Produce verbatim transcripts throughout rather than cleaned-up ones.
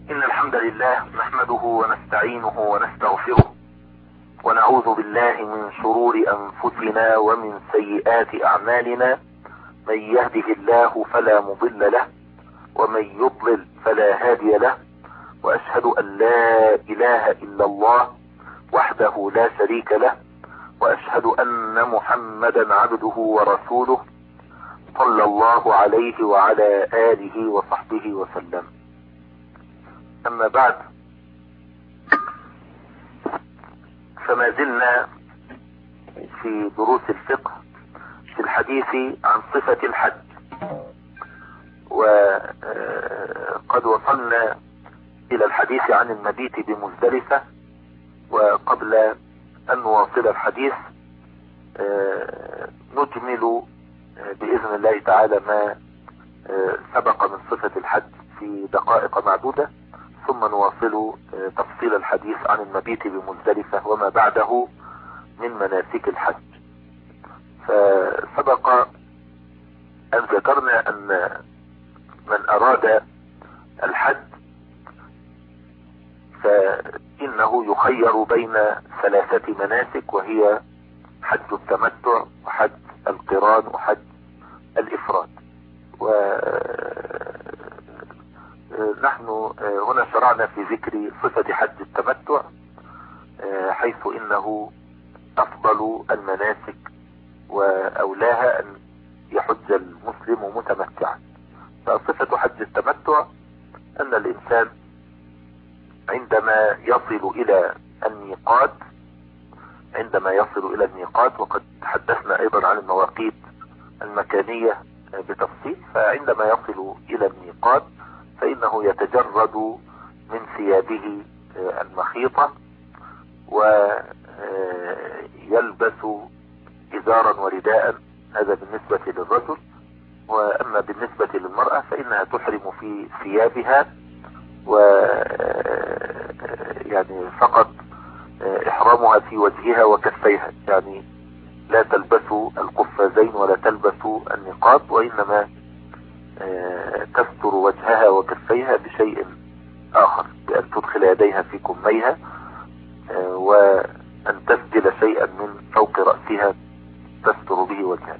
إن الحمد لله نحمده ونستعينه ونستغفره ونعوذ بالله من شرور أنفسنا ومن سيئات أعمالنا. من يهده الله فلا مضل له ومن يضلل فلا هادي له، وأشهد أن لا إله إلا الله وحده لا شريك له، وأشهد أن محمدا عبده ورسوله صلى الله عليه وعلى آله وصحبه وسلم. أما بعد، فما زلنا في دروس الفقه في الحديث عن صفة الحج، وقد وصلنا إلى الحديث عن المبيت بمزدلفة. وقبل أن نواصل الحديث نجمل بإذن الله تعالى ما سبق من صفة الحج في دقائق معدودة، ثم نواصل تفصيل الحديث عن المبيت بمزدلفة وما بعده من مناسك الحج. فسبق أن ذكرنا أن من أراد الحج فإنه يخير بين ثلاثة مناسك، وهي حج التمتع وحج القران وحج الإفراد. ونحن هنا شرعنا في ذكر صفة حج التمتع، حيث إنه أفضل المناسك وأولاها أن يحج المسلم متمتعا. فصفة حج التمتع أن الإنسان عندما يصل إلى الميقات عندما يصل إلى الميقات وقد تحدثنا أيضا عن المواقيت المكانية بتفصيل، فعندما يصل إلى الميقات فإنه يتجرد من ثيابه المخيطة ويلبس إزارا ورداء، هذا بالنسبة للرجل. وأما بالنسبة للمرأة فإنها تحرم في ثيابها، و يعني فقط إحرامها في وجهها وكفيها، يعني لا تلبس القفازين ولا تلبس النقاب، وإنما تستر وجهها وكفيها بشيء آخر، بأن تدخل يديها في كميها وأن تسدل شيئا من فوق رأسها تستر به وجهها.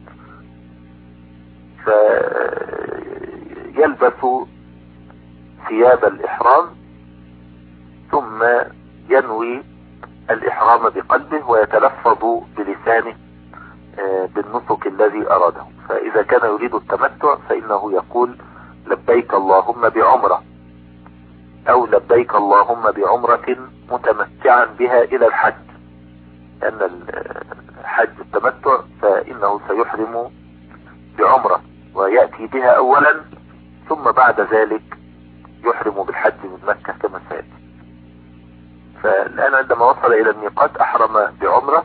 فيلبس ثياب الإحرام ثم ينوي الإحرام بقلبه ويتلفظ بلسانه بالنسك الذي أراده. فإذا كان يريد التمتع فإنه يقول لبيك اللهم بعمرة، أو لبيك اللهم بعمرة متمتعا بها إلى الحج، لأن الحج التمتع فإنه سيحرم بعمرة ويأتي بها أولا، ثم بعد ذلك يحرم بالحج من مكة كما سيأتي. فالآن عندما وصل إلى الميقات أحرم بعمرة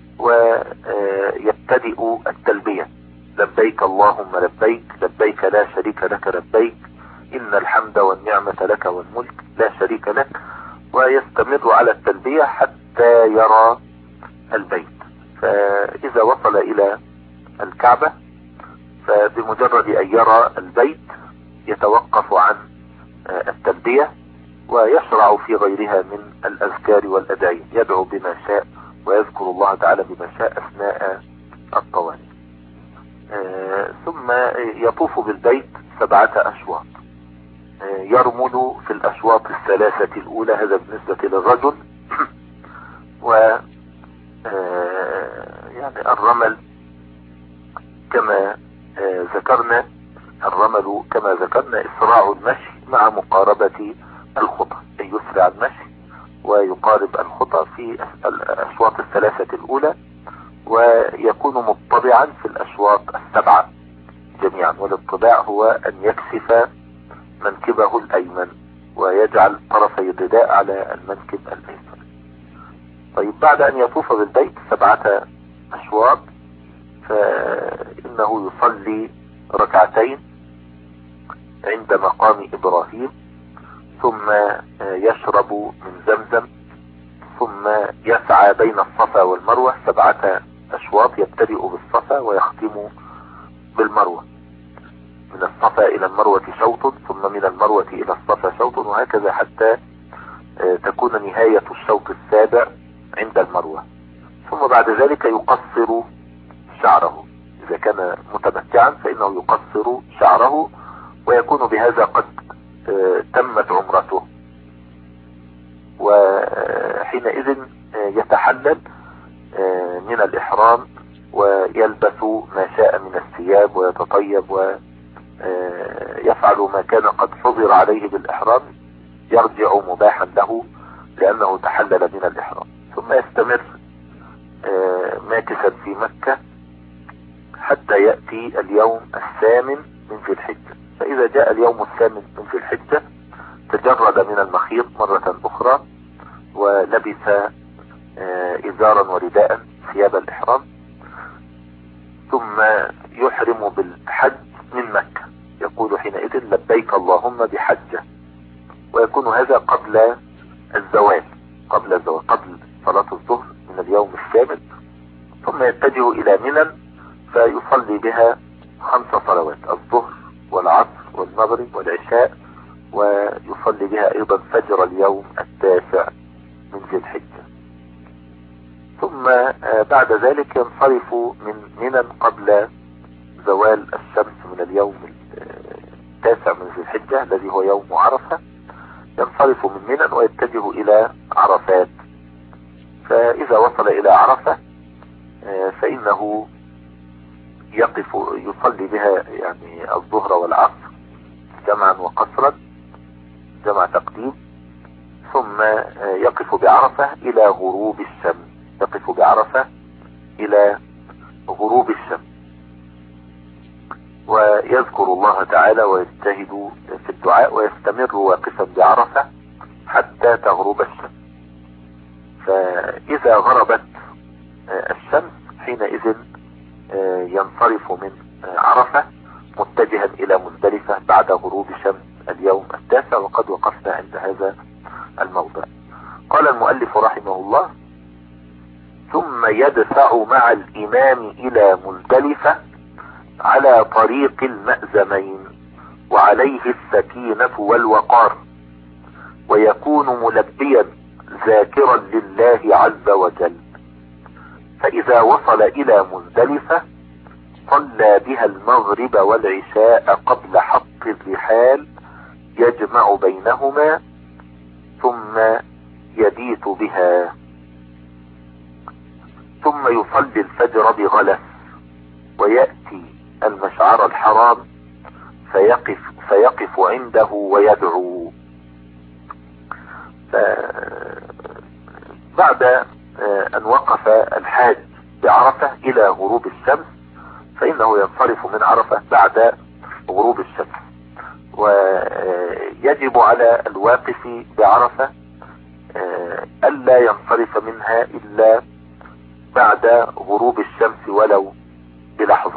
ويبتدئ التلبية، لبيك اللهم لبيك، لبيك لا شريك لك لبيك، إن الحمد والنعمة لك والملك لا شريك لك، ويستمر على التلبية حتى يرى البيت. فإذا وصل إلى الكعبة فبمجرد أن يرى البيت يتوقف عن التلبية ويشرع في غيرها من الأذكار والأدعية، يدعو بما شاء ويذكر الله تعالى بما شاء أثناء الطواف. ثم يطوف بالبيت سبعة أشواط، يرمل في الأشواط الثلاثة الأولى، هذا بالنسبة للرجل. و يعني الرمل كما ذكرنا الرمل كما ذكرنا إسراع المشي مع مقاربة الخطى، أي يسرع المشي ويقارب الخطى في الأشواط الثلاثة الأولى، ويكون مطبعا في الأشواط السبعة جميعا. والاطباع هو أن يكسف منكبه الأيمن ويجعل طرفي الرداء على المنكب الأيسر. طيب، بعد أن يطوف بالبيت سبعة أشواط فإنه يصلي ركعتين عند مقام إبراهيم، ثم يشرب من زمزم، ثم يسعى بين الصفا والمروة سبعة أشواط، يبتدئ بالصفا ويختم بالمروة. من الصفا إلى المروة شوط، ثم من المروة إلى الصفا شوط، وهكذا حتى تكون نهاية الشوط السابع عند المروة. ثم بعد ذلك يقصر شعره، إذا كان متمتعا فإنه يقصر شعره، ويكون بهذا قد تمت عمرته. وحينئذ يتحلل من الإحرام ويلبس ما شاء من الثياب ويتطيب ويفعل ما كان قد حظر عليه بالإحرام، يرجع مباحا له لأنه تحلل من الإحرام. ثم يستمر ماكثا في مكة حتى يأتي اليوم الثامن من ذي الحجة. فإذا جاء اليوم الثامن من ذي الحجة تجرد من المخيط مرة أخرى، ولبس إزارا ورداء ثياب الإحرام، ثم يحرم بالحج من مكة، يقول حينئذ لبيك اللهم بحجة، ويكون هذا قبل الزوال قبل الزوال قبل صلاة الظهر من اليوم الثامن. ثم يتجه إلى منى فيصلي بها خمس صلوات، الظهر والعصر والمغرب والعشاء، ويصلي بها أيضا فجر اليوم التاسع من ذي الحجة. ثم بعد ذلك ينصرف من منى قبل زوال الشمس من اليوم التاسع من ذي الحجة الذي هو يوم عرفة، ينصرف من منى ويتجه إلى عرفات. فإذا وصل إلى عرفة فإنه يقف يصلي بها يعني الظهر والعصر جمعا وقصرا، جمع تقديم، ثم يقف بعرفة إلى غروب الشمس، يقف بعرفة إلى غروب الشمس، ويذكر الله تعالى ويجتهد في الدعاء، ويستمر واقفا بعرفة حتى تغرب الشمس. فإذا غربت الشمس حينئذ ينصرف من عرفة متجها إلى مزدلفة بعد غروب شمس اليوم التاسع، وقد وقفنا عند هذا الموضع. قال المؤلف رحمه الله: ثم يدفع مع الإمام إلى مزدلفة على طريق المأزمين، وعليه السكينة والوقار، ويكون ملبيا ذاكرا لله عز وجل. فإذا وصل إلى مزدلفة صلى بها المغرب والعشاء قبل حط الرحال، يجمع بينهما ثم يبيت بها، ثم يصلي الفجر بغلس، ويأتي المشعر الحرام فيقف, فيقف عنده ويدعو. بعد أن وقف الحاج بعرفة إلى غروب الشمس فإنه ينصرف من عرفة بعد غروب الشمس، ويجب على الواقف بعرفة ألا ينصرف منها إلا بعد غروب الشمس ولو بلحظة.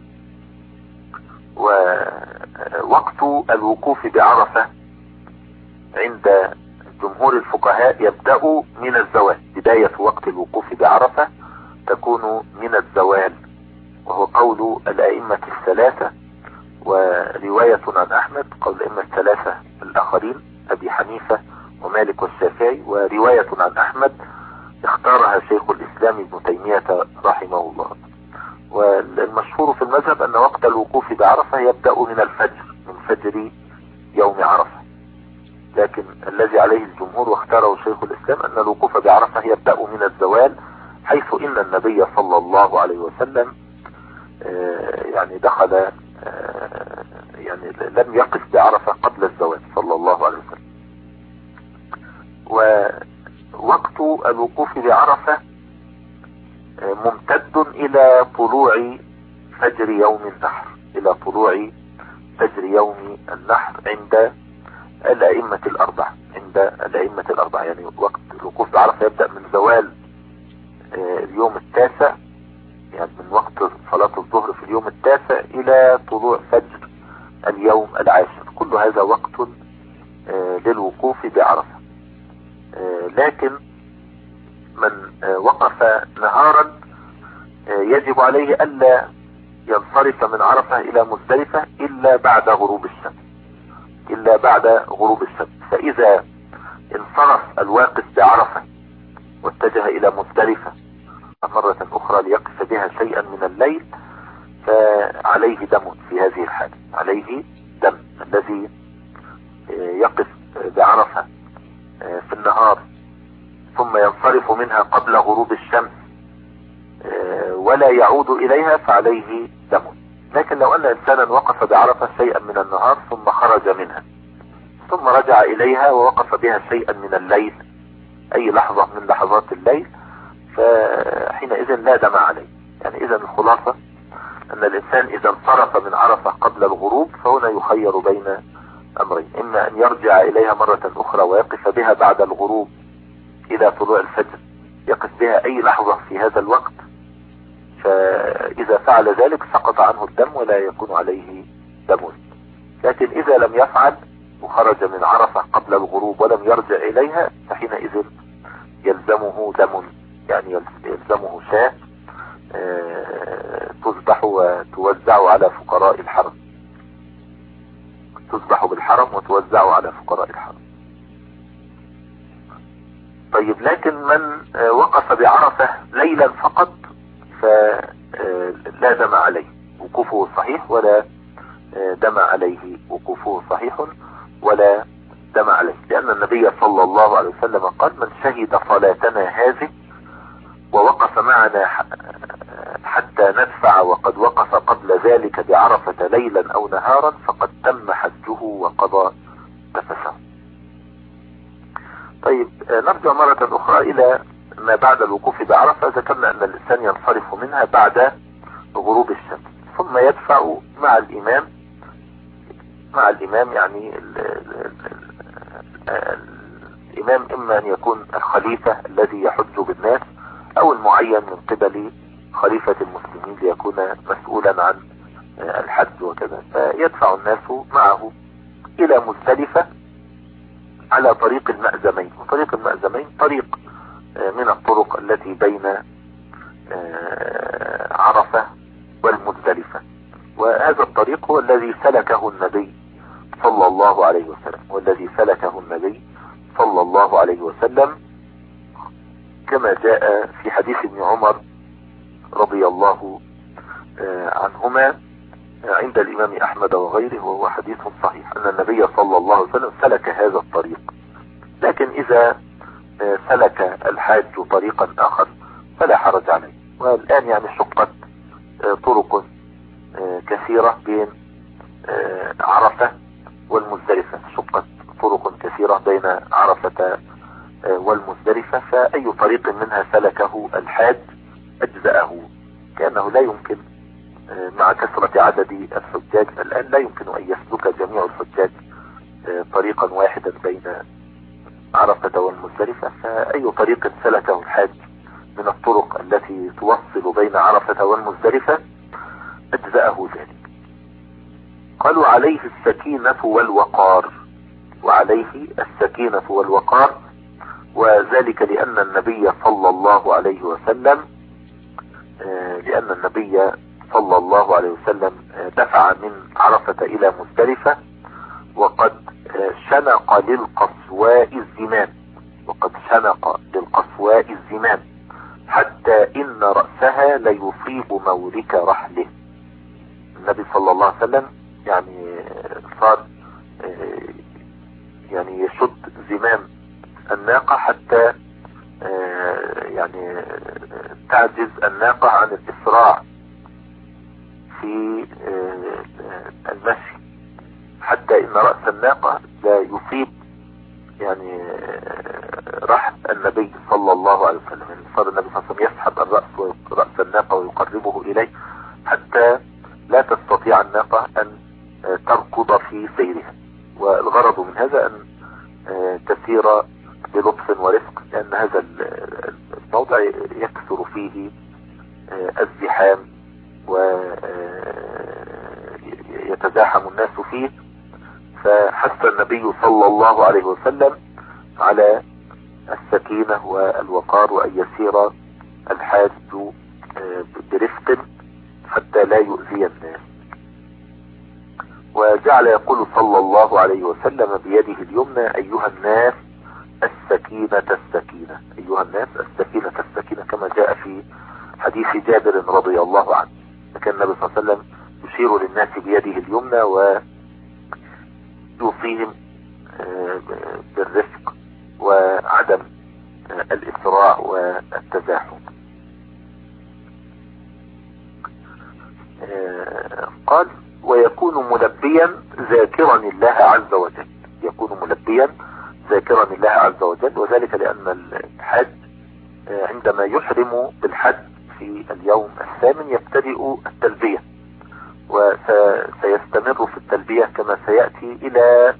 ووقت الوقوف بعرفة عند جمهور الفقهاء يبدأ من الزوال، بداية وقت الوقوف بعرفة تكون من الزوال، وهو قول الأئمة الثلاثة، ورواية عن أحمد قول الأئمة الثلاثة الآخرين أبي حنيفة ومالك والشافعي، ورواية عن أحمد اختارها شيخ الإسلام ابن تيمية رحمه الله. والمشهور في المذهب أن وقت الوقوف بعرفة يبدأ من الفجر، من فجر يوم عرفة، لكن الذي عليه الجمهور واختاره شيخ الإسلام أن الوقوف بعرفة يبدأ من الزوال، حيث إن النبي صلى الله عليه وسلم يعني دخل يعني لم يقف بعرفة قبل الزوال صلى الله عليه وسلم. ووقت الوقوف بعرفة ممتد إلى طلوع فجر يوم النحر، إلى طلوع فجر يوم النحر عند الأئمة الأربعة، عند الأئمة الأربعة يعني وقت الوقوف بعرفة يبدأ من زوال اليوم التاسع، يعني من وقت صلاة الظهر في اليوم التاسع إلى طلوع فجر اليوم العاشر، كل هذا وقت للوقوف بعرفة. لكن من وقف نهارا يجب عليه ألا ينصرف من عرفة الى مزدلفة الا بعد غروب الشمس الا بعد غروب الشمس. فاذا انصرف الواقف بعرفة واتجه الى مزدلفة مرة اخرى ليقف بها شيئا من الليل فعليه دم في هذه الحالة، عليه دم. الذي يقف بعرفة في النهار ثم ينصرف منها قبل غروب الشمس ولا يعود اليها فعليه دم. لكن لو ان انسانا وقف بعرفة شيئا من النهار ثم خرج منها ثم رجع اليها ووقف بها شيئا من الليل اي لحظة من لحظات الليل فحينئذ لا دم عليه. يعني اذا الخلاصة ان الانسان اذا انصرف من عرفة قبل الغروب فهنا يخير بين امرين، اما ان يرجع اليها مرة اخرى ويقف بها بعد الغروب الى طلوع الفجر يقف بها اي لحظة في هذا الوقت، فاذا فعل ذلك سقط عنه الدم ولا يكون عليه دم. لكن اذا لم يفعل وخرج من عرفة قبل الغروب ولم يرجع اليها فحينئذ يلزمه دم، يعني يلزمه شاة تذبح وتوزع على فقراء الحرم، تذبح بالحرم وتوزع على فقراء الحرم. طيب لكن من وقف بعرفة ليلا فقط فلا دم عليه، وقوفه صحيح ولا دم عليه، وقوفه صحيح ولا دم عليه، لأن النبي صلى الله عليه وسلم قال من شهد صلاتنا هذه ووقف معنا حتى ندفع وقد وقف قبل ذلك بعرفة ليلا أو نهارا فقد تم حجه وقضى نفسه. طيب نرجع مرة أخرى إلى ما بعد الوقوف بعرفة. ذكرنا أن الإنسان ينصرف منها بعد غروب الشمس ثم يدفع مع الإمام مع الإمام يعني ال ال ال الإمام إما أن يكون الخليفة الذي يحج بالناس أو المعين من قبل خليفة المسلمين ليكون مسؤولا عن الحج وكذا، فيدفع الناس معه إلى مزدلفة على طريق المأزمين. وطريق المأزمين طريق من الطرق التي بين عرفة والمزدلفة، وهذا الطريق هو الذي سلكه النبي صلى الله عليه وسلم والذي سلكه النبي صلى الله عليه وسلم كما جاء في حديث ابن عمر رضي الله عنهما عند الإمام أحمد وغيره، وهو حديث صحيح أن النبي صلى الله عليه وسلم سلك هذا الطريق. لكن إذا سلك الحاج طريقا آخر فلا حرج عليه. والآن يعني شقت طرق كثيرة بين عرفة والمزدلفة، شقت طرق كثيرة بين عرفة والمزدلفة، فأي طريق منها سلكه الحاج أجزأه، كأنه لا يمكن مع كثرة عدد الحجاج الآن لا يمكن أن يسلك جميع الحجاج طريقا واحدا بين عرفة والمزدلفة، فأي طريق سلكه الحاج من الطرق التي توصل بين عرفة والمزدلفة أجزأه ذلك. قالوا عليه السكينة والوقار، وعليه السكينة والوقار، وذلك لأن النبي صلى الله عليه وسلم لأن النبي صلى الله عليه وسلم دفع من عرفة إلى مزدلفة وقد شنق للقصواء الزمام وقد شنق للقصواء الزمام حتى إن رأسها ليصيب مورك رحله. النبي صلى الله عليه وسلم يعني صار يعني يشد زمام الناقة حتى يعني تعجز الناقة عن الإسراع في المشي، حتى إن رأس الناقة لا يصيب يعني رحل النبي صلى الله عليه وسلم. يعني صار النبي صلى الله عليه وسلم يسحب الرأس رأس الناقة ويقربه إليه حتى لا تستطيع الناقة أن تركض في سيرها. والغرض من هذا أن تسير بلطف ورفق، لأن هذا الموضع يكثر فيه الزحام ويتزاحم الناس فيه، فحث النبي صلى الله عليه وسلم على السكينة والوقار وأن يسير الحاج برفق حتى لا يؤذي الناس. وجعل يقول صلى الله عليه وسلم بيده اليمنى: أيها الناس السكينة السكينة، أيها الناس السكينة السكينة، كما جاء في حديث جابر رضي الله عنه. كان النبي صلى الله عليه وسلم يشير للناس بيده اليمنى ويوصيهم بالرفق وعدم الإسراع والتزاحم. قال: ويكون ملبيا ذاكرا الله عز وجل، يكون ملبيا ذاكرا الله عز وجل، وذلك لأن الحج عندما يحرم بالحج في اليوم الثامن يبتدئ التلبية، وسيستمر في التلبية كما سيأتي إلى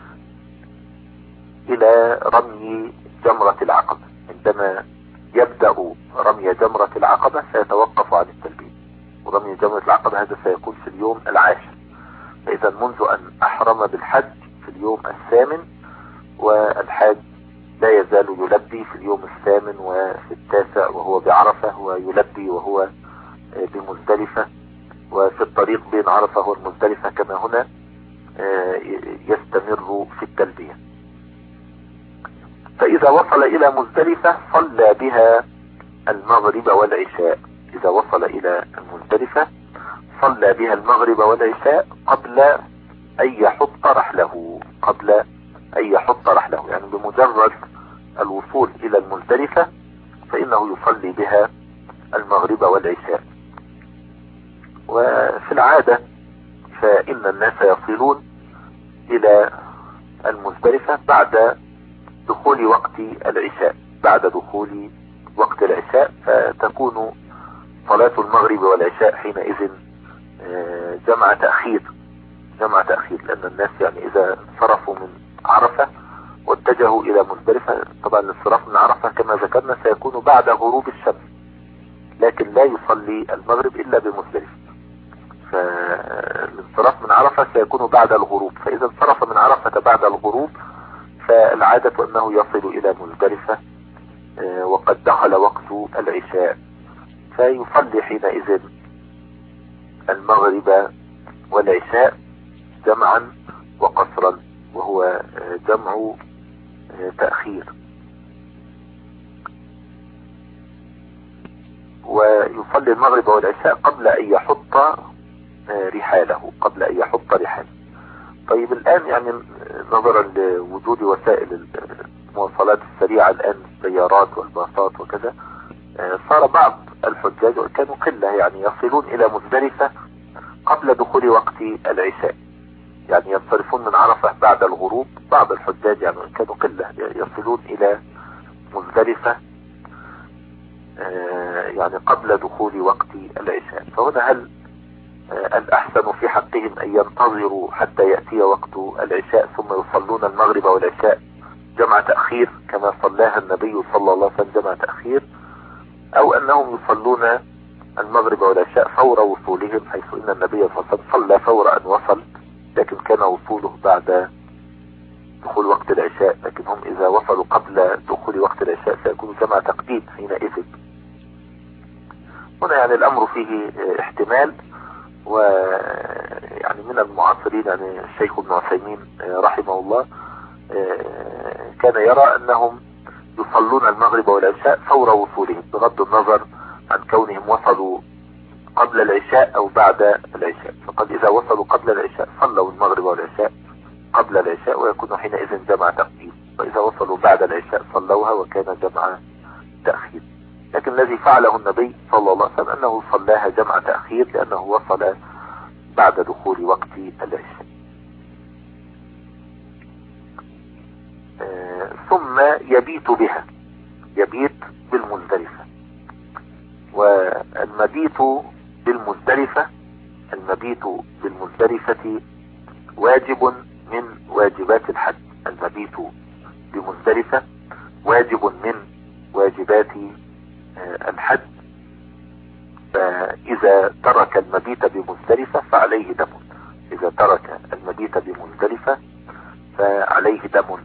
إلى رمي جمرة العقبة. عندما يبدأ رمي جمرة العقبة سيتوقف عن التلبية، ورمي جمرة العقبة هذا سيكون في اليوم العاشر. فإذا منذ أن أحرم بالحج في اليوم الثامن، والحاج لا يزال يلبي في اليوم الثامن وفي التاسع وهو بعرفة، ويلبي وهو بمزدلفة، وفي الطريق بين عرفة والمزدلفة كما هنا يستمر في التلبية. فإذا وصل إلى مزدلفة صلى بها المغرب والعشاء، إذا وصل إلى المزدلفة صلى بها المغرب والعشاء قبل أن يحط رحله، قبل أن يحط رحله، يعني بمجرد الوصول إلى المزدلفة فإنه يصلي بها المغرب والعشاء. وفي العادة فإن الناس يصلون إلى المزدلفة بعد دخول وقت العشاء، بعد دخول وقت العشاء، فتكون صلاة المغرب والعشاء حينئذ جمع تأخير، جمع تأخير، لأن الناس يعني إذا انصرفوا من عرفة واتجهوا إلى مزدلفة، طبعا الانصراف من عرفة كما ذكرنا سيكون بعد غروب الشمس، لكن لا يصلي المغرب إلا بمزدلفة، فالانصراف من عرفة سيكون بعد الغروب. فإذا انصرف من عرفة بعد الغروب فالعادة أنه يصل إلى مزدلفة وقد دخل وقت العشاء، فيصلي حينئذ المغرب والعشاء جمعا وقصرا، وهو جمع تأخير. ويصلي المغرب والعشاء قبل أن يحط رحاله، قبل أن يحط رحاله. طيب الآن يعني نظرا لوجود وسائل المواصلات السريعة الآن، السيارات والباصات وكذا، صار بعض الحجاج كانوا قلة يعني يصلون إلى مزدلفة قبل دخول وقت العشاء، يعني ينصرفون من عرفة بعد الغروب. بعض الحجاج يعني كانوا قلة يصلون إلى مزدلفة يعني قبل دخول وقت العشاء. فهنا هل الأحسن في حقهم أن ينتظروا حتى يأتي وقت العشاء ثم يصلون المغرب والعشاء جمع تأخير كما صلاها النبي صلى الله عليه وسلم جمع تأخير، أو أنهم يصلون المغرب والعشاء فور وصولهم، حيث إن النبي صلى الله عليه وسلم صلى فور أن وصل، لكن كان وصوله بعد دخول وقت العشاء، لكن هم إذا وصلوا قبل دخول وقت العشاء سيكون جمع تقديم حينئذ. هنا يعني الأمر فيه احتمال. ويعني من المعاصرين يعني الشيخ ابن عثيمين رحمه الله كان يرى أنهم يصلون المغرب والعشاء فور وصولهم، بغض النظر عن كونهم وصلوا قبل العشاء أو بعد العشاء. فقد إذا وصلوا قبل العشاء صلوا المغرب والعشاء قبل العشاء ويكون حينئذ جمع تقديم، وإذا وصلوا بعد العشاء صلوها وكان جمع تأخير. لكن الذي فعله النبي صلى الله عليه وسلم أنه صلاها جمع تأخير لأنه وصل بعد دخول وقت العشاء. آه ثم يبيت بها، يبيت بالمزدلفة. والمبيت بالمزدلفة، المبيت بالمزدلفة واجب من واجبات الحج. المبيت بمزدلفة واجب من واجبات الحج، فإذا ترك المبيت بمزدلفة فعليه دم، إذا ترك المبيت بمزدلفة فعليه دم.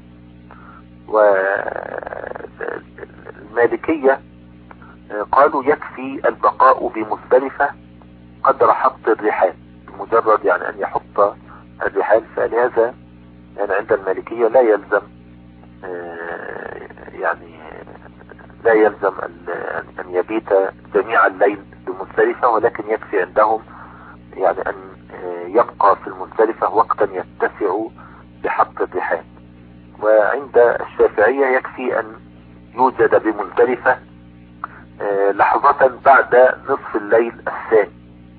والمالكية قالوا يكفي البقاء بمزدلفة قدر حط الرحال، مجرد يعني ان يحط الرحال. فلهذا يعني عند المالكية لا يلزم يعني لا يلزم ان يبيت جميع الليل بمزدلفة، ولكن يكفي عندهم يعني ان يبقى في المزدلفة وقتا يتسع لحط الرحال. وعند الشافعية يكفي ان يوجد بمزدلفة لحظة بعد نصف الليل الثاني.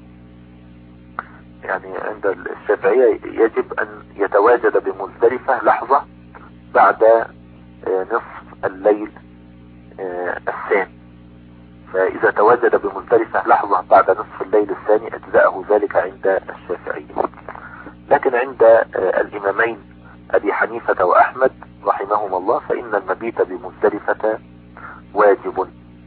يعني عند الشافعية يجب ان يتواجد بمزدلفة لحظة بعد نصف الليل الثاني. فاذا تواجد بمزدلفة لحظة بعد نصف الليل الثاني اجزأه ذلك عند الشافعية. لكن عند الامامين ابي حنيفة واحمد رحمهما الله فان المبيت بمزدلفة واجب.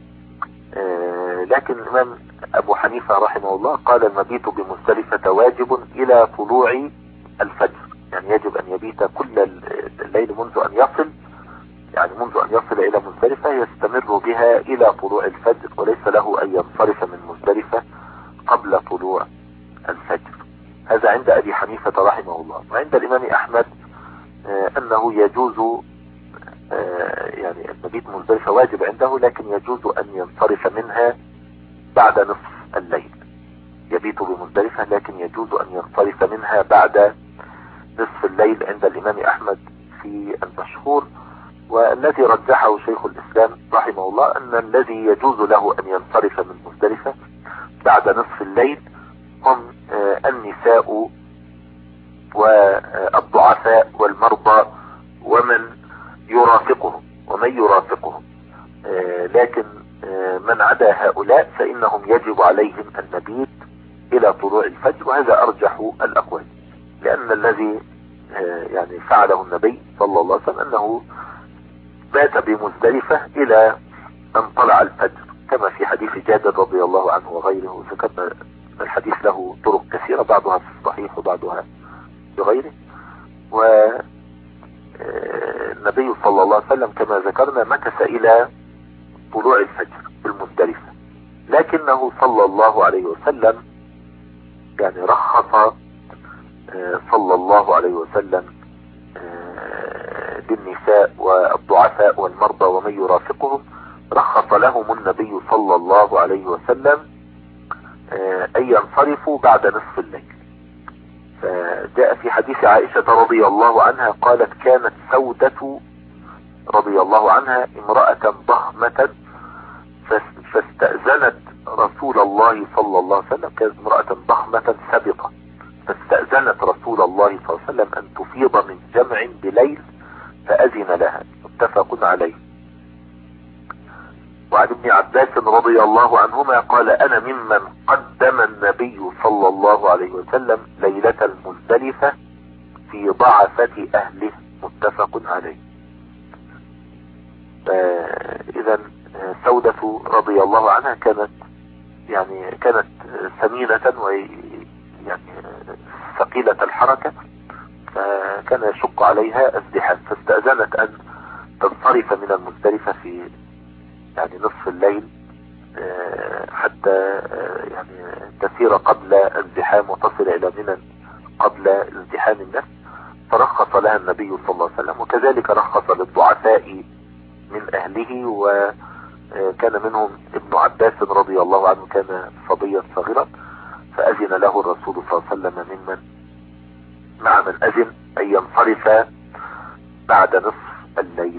لكن الامام ابو حنيفة رحمه الله قال المبيت بمزدلفة واجب الى طلوع الفجر، يعني يجب ان يبيت كل الليل منذ ان يصل يعني منذ ان يصل الى مزدلفة يستمر بها الى طلوع الفجر، وليس له ان ينصرف من مزدلفة قبل طلوع الفجر. هذا عند ابي حنيفة رحمه الله. وعند الامام احمد انه يجوز يعني المبيت مزدلفة واجب عنده، لكن يجوز ان ينصرف منها بعد نصف الليل. يبيت بمزدلفة لكن يجوز ان ينصرف منها بعد نصف الليل عند الامام احمد في المشهور. والذي رجحه شيخ الاسلام رحمه الله ان الذي يجوز له ان ينصرف من مزدلفة بعد نصف الليل هم النساء والضعفاء والمرضى ومن يرافقهم ومن يرافقهم لكن من عدا هؤلاء فإنهم يجب عليهم المبيت إلى طلوع الفجر. وهذا أرجح الأقوال، لأن الذي يعني فعله النبي صلى الله عليه وسلم أنه بات بمزدلفة إلى أن طلع الفجر، كما في حديث جابر رضي الله عنه وغيره. ذكرنا الحديث له طرق كثيرة، بعضها في الصحيح وبعضها بغيره. والنبي صلى الله عليه وسلم كما ذكرنا مكث إلى طلوع الفجر بالمزدلفة، لكنه صلى الله عليه وسلم يعني رخص صلى الله عليه وسلم للنساء والضعفاء والمرضى ومن يرافقهم، رخص لهم النبي صلى الله عليه وسلم أن ينصرفوا بعد نصف الليل. فجاء في حديث عائشة رضي الله عنها قالت كانت سودة رضي الله عنها امرأة ضخمة فاستأذنت رسول الله صلى الله عليه وسلم، كانت امرأة ضخمة سبقة فاستأذنت رسول الله صلى الله عليه وسلم أن تفيض من جمع بليل فأذن لها، متفق عليه. وعن ابن عباس رضي الله عنهما قال أنا ممن قدم النبي صلى الله عليه وسلم ليلة المزدلفة في ضعفة أهله، متفق عليه. إذا سودة رضي الله عنها كانت يعني كانت سمينة ويعني ثقيلة الحركة، فكان يشق عليها الزحام، فاستأذنت أن تنصرف من المزدلفة في يعني نصف الليل حتى يعني تسير قبل الزحام وتصل إلى منى قبل ازدحام الناس، فرخص لها النبي صلى الله عليه وسلم. وكذلك رخص للضعفاء من أهله، وكان منهم ابن عباس رضي الله عنه كان صبيا صغيرا، فأذن له الرسول صلى الله عليه وسلم ممن مع من أذن أن ينصرف بعد نصف الليل.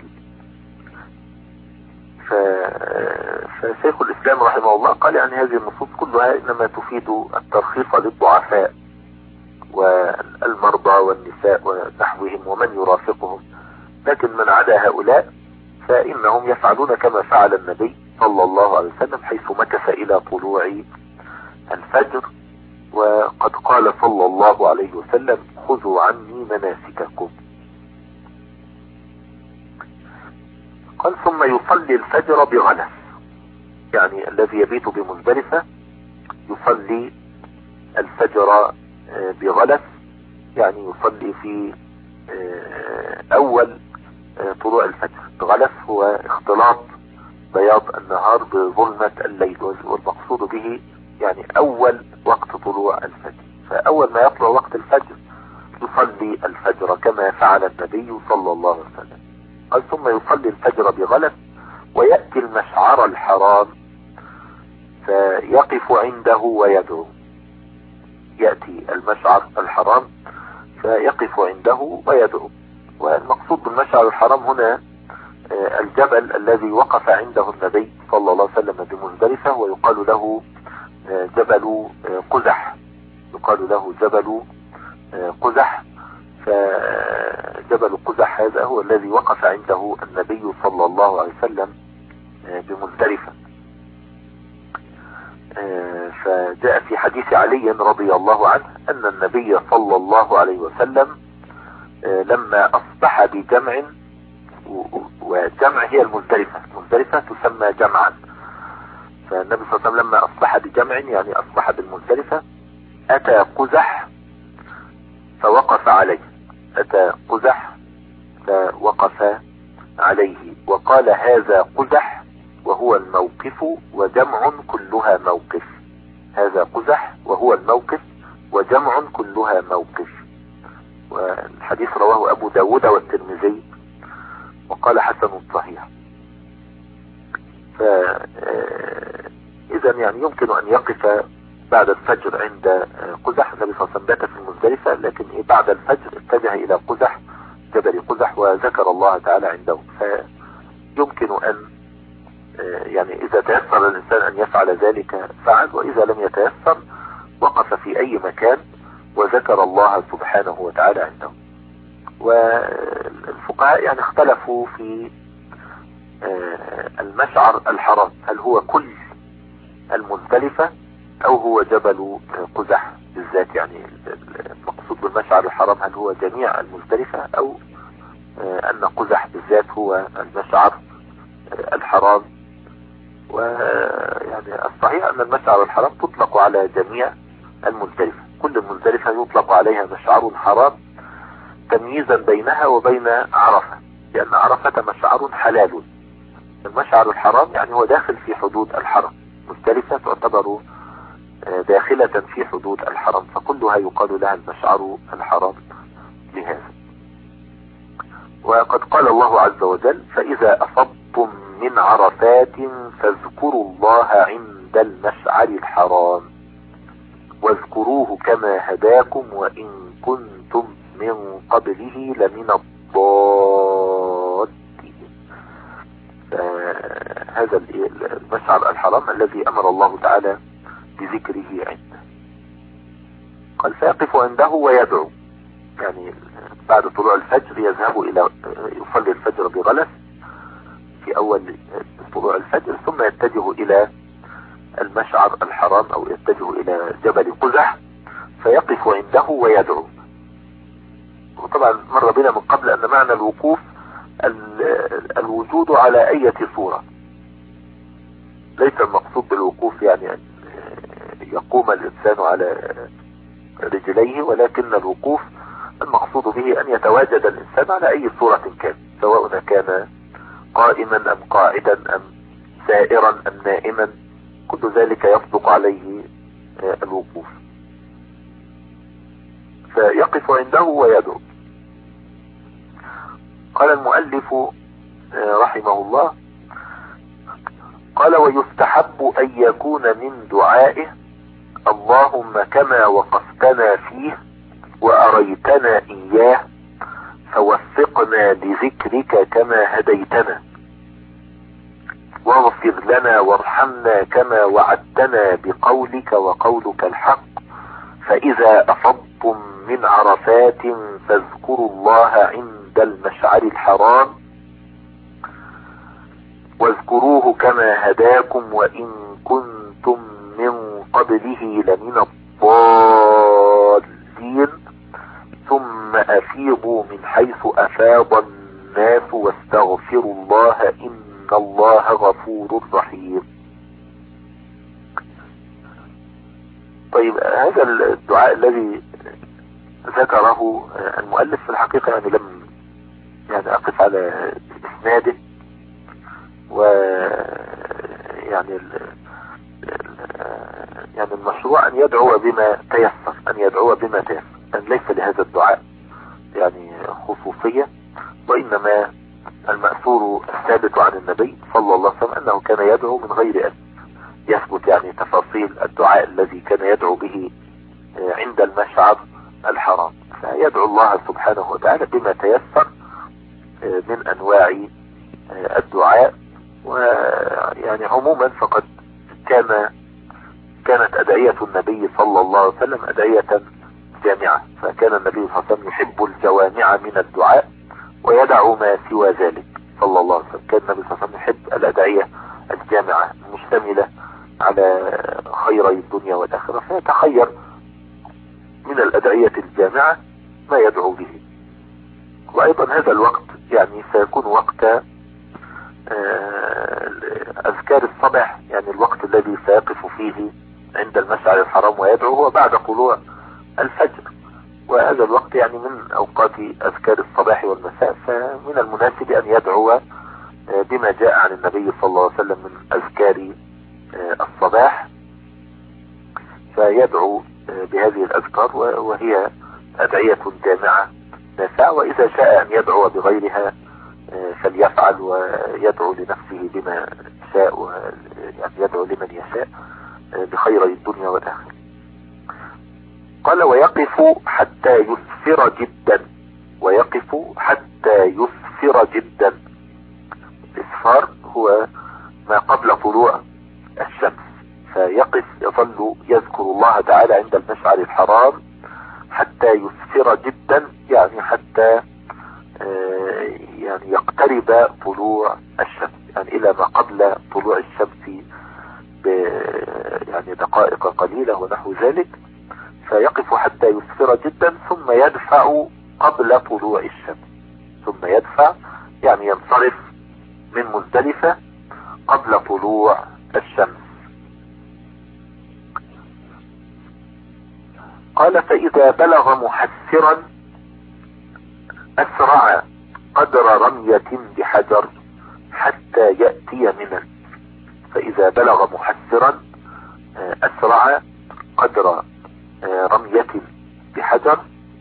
فشيخ الإسلام رحمه الله قال يعني هذه النصوص كلها إنما تفيد الترخيص للضعفاء والمرضى والنساء ونحوهم ومن يرافقهم، لكن من عدا هؤلاء فإنهم يفعلون كما فعل النبي صلى الله عليه وسلم حيث مكث إلى طلوع الفجر. وقد قال صلى الله عليه وسلم خذوا عني مناسككم. قال ثم يصلي الفجر بغلس، يعني الذي يبيت بمزدلفة يصلي الفجر بغلس، يعني يصلي في أول طلوع الفجر. غلس هو اختلاط بياض النهار بظلمة الليل، والمقصود به يعني اول وقت طلوع الفجر. فاول ما يطلع وقت الفجر يصلي الفجر كما فعل النبي صلى الله عليه وسلم. قال ثم يصلي الفجر بغلس ويأتي المشعر الحرام فيقف عنده ويدعو. يأتي المشعر الحرام فيقف عنده ويدعو. والمقصود بالمشعر الحرام هنا الجبل الذي وقف عنده النبي صلى الله عليه وسلم بمزدلفة، ويقال له جبل قزح، يقال له جبل قزح. فجبل قزح هذا هو الذي وقف عنده النبي صلى الله عليه وسلم بمزدلفة. فجاء في حديث علي رضي الله عنه أن النبي صلى الله عليه وسلم لما أصبح بجمع، وجمع هي المزدلفة، المزدلفة تسمى جمعا. فالنبي صلى الله عليه وسلم لما أصبح بجمع يعني أصبح بالمزدلفة أتى قزح فوقف عليه، أتى قزح فوقف عليه وقال هذا قزح وهو الموقف وجمع كلها موقف. هذا قزح وهو الموقف وجمع كلها موقف. والحديث رواه أبو داود والترمذي وقال حسن صحيح. فإذا يعني يمكن أن يقف بعد الفجر عند قزح. النبي صلى الله عليه وسلم بات في المزدلفة، لكن بعد الفجر اتجه إلى قزح، جبل قزح، وذكر الله تعالى عنده. فيمكن أن يعني إذا تيسر الإنسان أن يفعل ذلك فعل، وإذا لم يتيسر وقف في أي مكان وذكر الله سبحانه وتعالى عنده. والفقهاء يعني اختلفوا في المشعر الحرام، هل هو كل المزدلفة أو هو جبل قزح بالذات. يعني المقصود بالمشعر الحرام هل هو جميع المزدلفة أو أن قزح بالذات هو المشعر الحرام. ويعني الصحيح أن المشعر الحرام تطلق على جميع المزدلفة، كل المزدلفة يطلق عليها مشعر حرام تمييزا بينها وبين عرفة، لأن عرفة مشعر حلال. المشعر الحرام يعني هو داخل في حدود الحرم، مزدلفة تعتبر داخلة في حدود الحرم، فكلها يقال لها المشعر الحرام لهذا. وقد قال الله عز وجل فإذا أفضتم من عرفات فاذكروا الله عند المشعر الحرام واذكروه كما هداكم وإن كنتم من قبله لمن الضالين. هذا المشعر الحرام الذي أمر الله تعالى بذكره عنده. قال فيقف عنده ويدعو، يعني بعد طلوع الفجر يذهب إلى يصلي الفجر بغلس في أول طلوع الفجر، ثم يتجه إلى المشعر الحرام أو يتجه إلى جبل قزح فيقف عنده ويدعو. وطبعا مر بنا من قبل أن معنى الوقوف الوجود على أي صورة، ليس المقصود بالوقوف يعني أن يقوم الإنسان على رجليه، ولكن الوقوف المقصود به أن يتواجد الإنسان على أي صورة كان، سواء كان قائما أم قاعدا أم سائرا أم نائما، كل ذلك يصدق عليه الوقوف. فيقف عنده ويدعو. قال المؤلف رحمه الله قال ويستحب أن يكون من دعائه اللهم كما وقفتنا فيه وأريتنا إياه فوفقنا لذكرك كما هديتنا واغفر لنا وارحمنا كما وعدتنا بقولك وقولك الحق فإذا أفضتم من عرفات فاذكروا الله عند المشعر الحرام واذكروه كما هداكم وإن كنتم من قبله لمن الضالين ثم أفيضوا من حيث أفاض الناس واستغفروا الله إن الله غفور رحيم. طيب هذا الدعاء الذي ذكره المؤلف في الحقيقة يعني لم يعني أقف على إسناده، ويعني يعني المشروع أن يدعو بما تيسر، أن يدعو بما تيسر، أن ليس لهذا الدعاء يعني خصوصية، وإنما المأثور الثابت عن النبي صلى الله عليه وسلم أنه كان يدعو من غير أن يثبت يعني تفاصيل الدعاء الذي كان يدعو به عند المشعر الحرام. فيدعو الله سبحانه وتعالى بما تيسر من أنواع الدعاء. ويعني عموما فقد كان كانت أدعية النبي صلى الله عليه وسلم أدعية جامعة، فكان النبي صلى الله عليه وسلم يحب الجوامع من الدعاء ويدع ما سوى ذلك صلى الله عليه وسلم. كان النبي صلى الله عليه وسلم يحب الأدعية الجامعة المشتملة على خيري الدنيا والآخرة، فيتخير من الأدعية الجامعة ما يدعو به. وأيضا هذا الوقت يعني سيكون وقت أذكار الصباح، يعني الوقت الذي سيقف فيه عند المشعر الحرام ويدعو هو بعد طلوع الفجر، وهذا الوقت يعني من أوقات أذكار الصباح والمساء، فمن المناسب أن يدعو بما جاء عن النبي صلى الله عليه وسلم من أذكار الصباح، فيدعو بهذه الأذكار وهي أدعية جامعة نافعة. وإذا شاء أن يدعو بغيرها فليفعل ويدعو لنفسه بما شاء، ويعني يدعو لمن يشاء بخير الدنيا والآخرة. قال ويقف حتى يسفر جدا، ويقف حتى يسفر جدا. الإسفار هو ما قبل طلوع الشمس، فيقف يظل يذكر الله تعالى عند المشعر الحرام حتى يسفر جدا، يعني حتى يعني يقترب طلوع الشمس، يعني إلى ما قبل طلوع الشمس ب يعني دقائق قليلة ونحو ذلك. فيقف حتى يسفر جدا ثم يدفع قبل طلوع الشمس، ثم يدفع يعني ينصرف من مزدلفة قبل طلوع الشمس. قال فإذا بلغ محسرا أسرع قدر رمية بحجر حتى يأتي منى. فإذا بلغ محسرا أسرع قدر رمية بحجر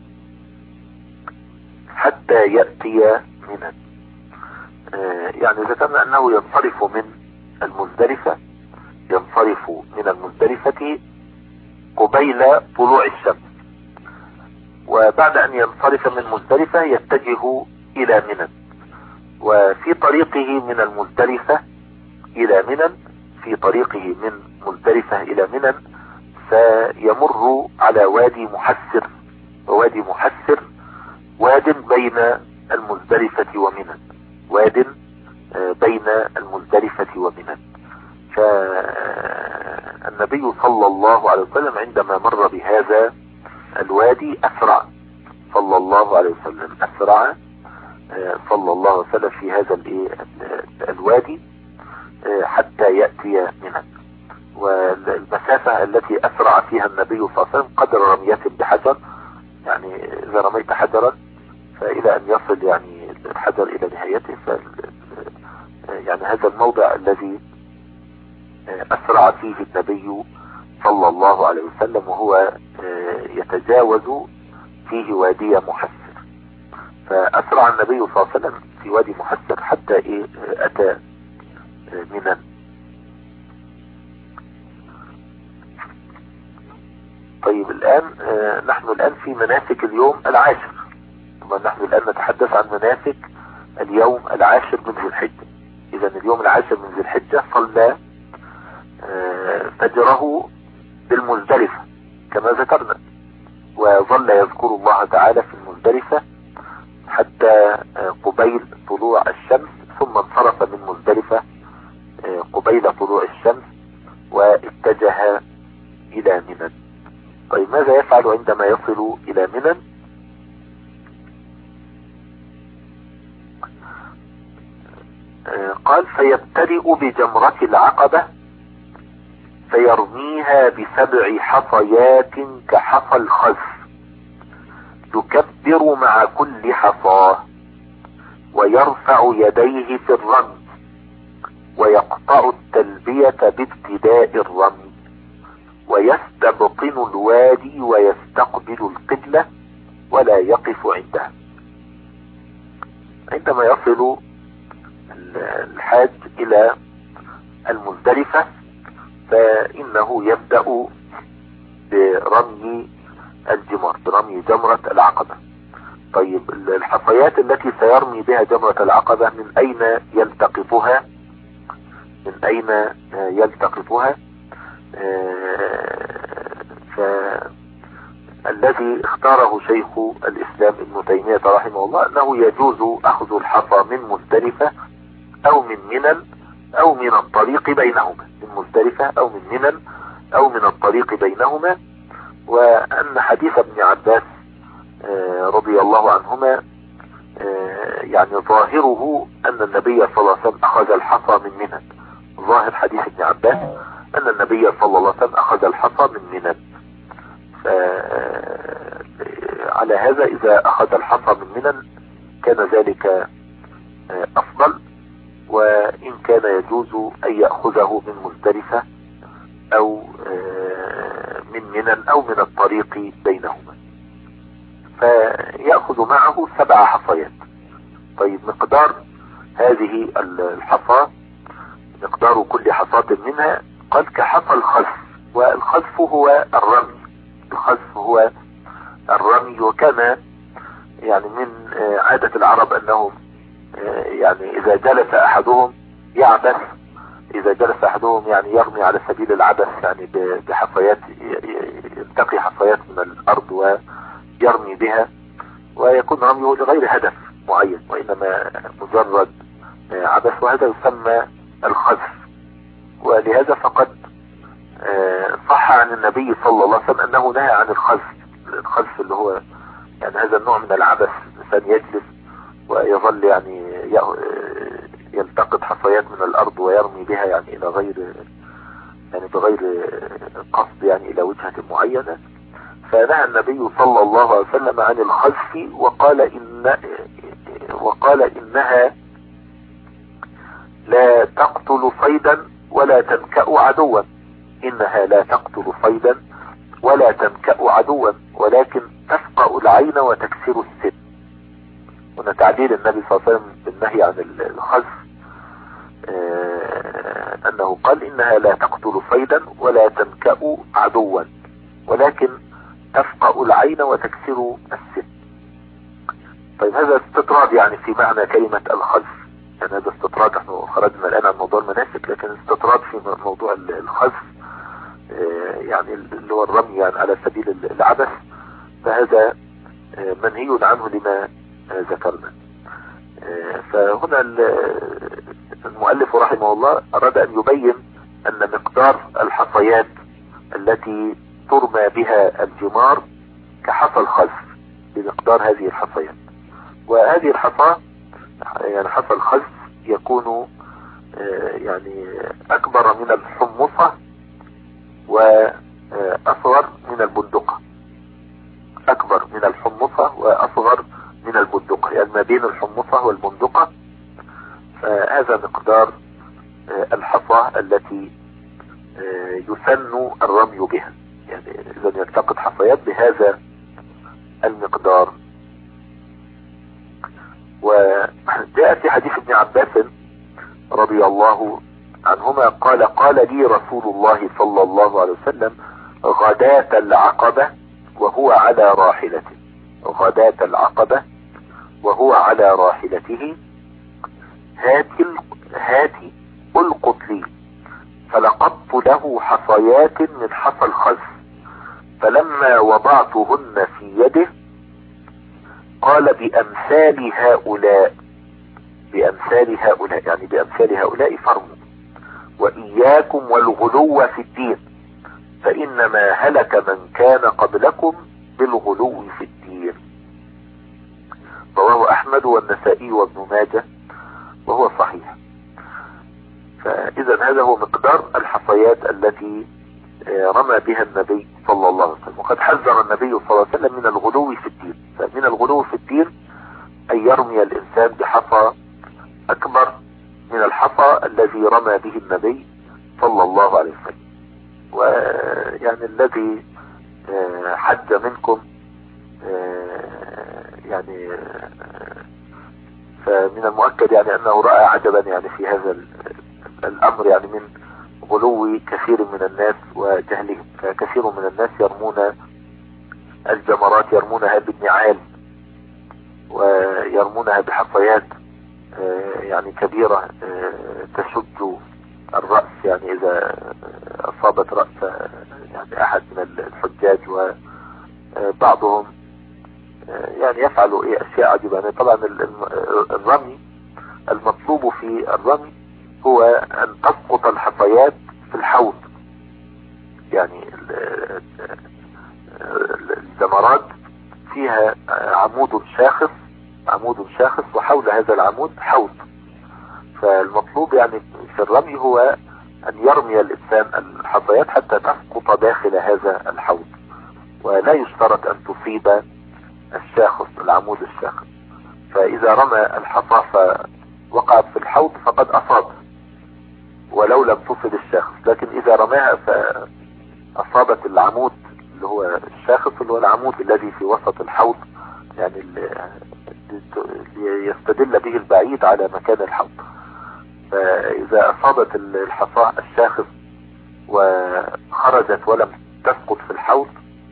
حتى يأتي منى. يعني ذكرنا أنه ينصرف من المزدلفة، ينصرف من المزدلفة قبيل طلوع الشمس، وبعد أن ينصرف من مزدلفة يتجه إلى منى. وفي طريقه من المزدلفة إلى منى، في طريقه من مزدلفة إلى منى سيمر على وادي محسر، ووادي محسر واد بين المزدلفة ومنى، واد بين المزدلفة ومنى. فالنبي صلى الله عليه وسلم عندما مر بهذا الوادي أسرع صلى الله عليه وسلم، أسرع صلى الله عليه وسلم في هذا الوادي حتى يأتي منى. والمسافة التي أسرع فيها النبي صلى الله عليه وسلم قدر رمية بحجر، يعني إذا رميت حجرا فإلى أن يصل يعني الحجر إلى نهايته، ف يعني هذا الموضع الذي أسرع فيه النبي صلى الله عليه وسلم، وهو يتجاوز فيه وادي محسر. فأسرع النبي صلى الله عليه وسلم في وادي محسر حتى إيه أتى منى. طيب الآن نحن الآن في مناسك اليوم العاشر، طبعا نحن الآن نتحدث عن مناسك اليوم العاشر من ذي الحجة. إذا اليوم العاشر من ذي الحجة صلى فجره بالمزدلفة كما ذكرنا، وظل يذكر الله تعالى في المزدلفة حتى قبيل طلوع الشمس، ثم انصرف من مزدلفة قبيل طلوع الشمس واتجه إلى منى. طيب ماذا يفعل عندما يصل إلى منى؟ قال فيبتدئ بجمرة العقبة فيرميها بسبع حصيات كحصى الخز، يكبر مع كل حصاه ويرفع يديه في الرمي ويقطع التلبية بابتداء الرمي ويستبطن الوادي ويستقبل القبلة ولا يقف عندها. عندما يصل الحاج الى المزدلفة فانه يبدأ برمي الجمار، برمي جمرة العقبة. طيب الحصيات التي سيرمي بها جمرة العقبة من اين يلتقطها؟ من اين يلتقطها؟ فالذي اختاره شيخ الاسلام ابن تيمية رحمه الله انه يجوز اخذ الحصى من مزدلفة او من منى او من الطريق بينهما، من مزدلفة او من منى او من الطريق بينهما. وان حديث ابن عباس رضي الله عنهما يعني ظاهره ان النبي صلى الله عليه وسلم اخذ الحصى من منى. ظاهر حديث ابن عباس ان النبي صلى الله عليه وسلم اخذ الحصى من منى. على هذا اذا اخذ الحصى من منى كان ذلك افضل، وان كان يجوز ان يأخذه من مزدلفة او من منى او من الطريق بينهما، فيأخذ معه سبع حصيات. طيب مقدار هذه الحصى، مقدار كل حصاة منها قال كحصى الخذف، والخذف هو الرمي، الخذف هو الرمي. وكان يعني من عادة العرب انهم يعني اذا جلس احدهم يعبث، اذا جلس احدهم يعني يرمي على سبيل العبث، يعني بحصيات، يلتقي حصيات من الارض ويرمي بها، ويكون رميه لغير هدف معين وانما مجرد عبث، وهذا يسمى الخذف. ولهذا فقد صح عن النبي صلى الله عليه وسلم انه نهى عن الخذف. الخذف اللي هو يعني هذا النوع من العبث، الانسان يجلس ويظل يعني يلتقط حصيات من الارض ويرمي بها يعني الى غير يعني بغير قصد يعني الى وجهة معينة. فنهى النبي صلى الله عليه وسلم عن الخذف وقال ان وقال انها لا تقتل صيدا ولا تنكأ عدوا، انها لا تقتل صيدا ولا تنكأ عدوا ولكن تفقأ العين وتكسر السن. هنا تعديل النبي صلى الله عليه وسلم بالنهي عن الخذف آه انه قال انها لا تقتل صيدا ولا تنكأ عدوا ولكن تفقأ العين وتكسر السن. طيب هذا استطراد يعني في معنى كلمة الخذف، يعني هذا استطراد، نحن خرجنا الان عن موضوع المناسك، لكن استطراد في موضوع الخذف آه يعني اللي هو الرمي يعني على سبيل العبث، فهذا آه منهي عنه لما ذكرنا. فهنا المؤلف رحمه الله أراد أن يبين أن مقدار الحصيات التي ترمى بها الجمار كحصى الخذف، بمقدار هذه الحصيات. وهذه الحصى يعني حصى الخذف يكون يعني أكبر من الحمصة وأصغر من البندقة، أكبر من الحمصة وأصغر من البندقة، يعني ما بين الحمصة والبندقة. فهذا مقدار الحصى التي يسن الرمي بها، يعني إذا يلتقط حصيات بهذا المقدار. وجاء في حديث ابن عباس رضي الله عنهما قال قال لي رسول الله صلى الله عليه وسلم غداة العقبة وهو على راحلته، غداة العقبة وهو على راحلته هاتي هاتي القط لي، فلقطت له حصيات من حصى الخذف، فلما وضعتهن في يده قال بأمثال هؤلاء، بأمثال هؤلاء يعني بأمثال هؤلاء فرموا، وإياكم والغلو في الدين فإنما هلك من كان قبلكم بالغلو في الدين. رواه أحمد والنسائي وابن ماجه وهو صحيح. فإذا هذا هو مقدار الحصيات التي رمى بها النبي صلى الله عليه وسلم. وقد حذر النبي صلى الله عليه وسلم من الغلو في الدين، فمن الغلو في الدين أن يرمي الإنسان بحصى أكبر من الحصى الذي رمى به النبي صلى الله عليه وسلم. ويعني الذي حج منكم يعني فمن المؤكد يعني انه رأى عجبا يعني في هذا الامر، يعني من غلو كثير من الناس وجهلهم. فكثير من الناس يرمون الجمرات يرمونها بالنعال ويرمونها بحصيات يعني كبيرة تشج الرأس، يعني اذا اصابت رأس يعني احد من الحجاج. وبعضهم يعني يفعلوا ايه اشياء عجيبة. يعني طبعا الرمي المطلوب في الرمي هو ان تسقط الحصيات في الحوض. يعني الجمرات فيها عمود شاخص عمود شاخص وحول هذا العمود حوض. فالمطلوب يعني في الرمي هو ان يرمي الانسان الحصيات حتى تسقط داخل هذا الحوض، ولا يشترط ان تصيب الشاخص العمود الشاخص. فاذا رمى الحصى وقعت في الحوض فقد اصاب ولو لم تصب الشاخص. لكن اذا رماها فاصابت العمود اللي هو الشاخص اللي هو العمود الذي في وسط الحوض، يعني اللي يستدل به البعيد على مكان الحوض. فاذا اصابت الحصى الشاخص وخرجت ولم تسقط في الحوض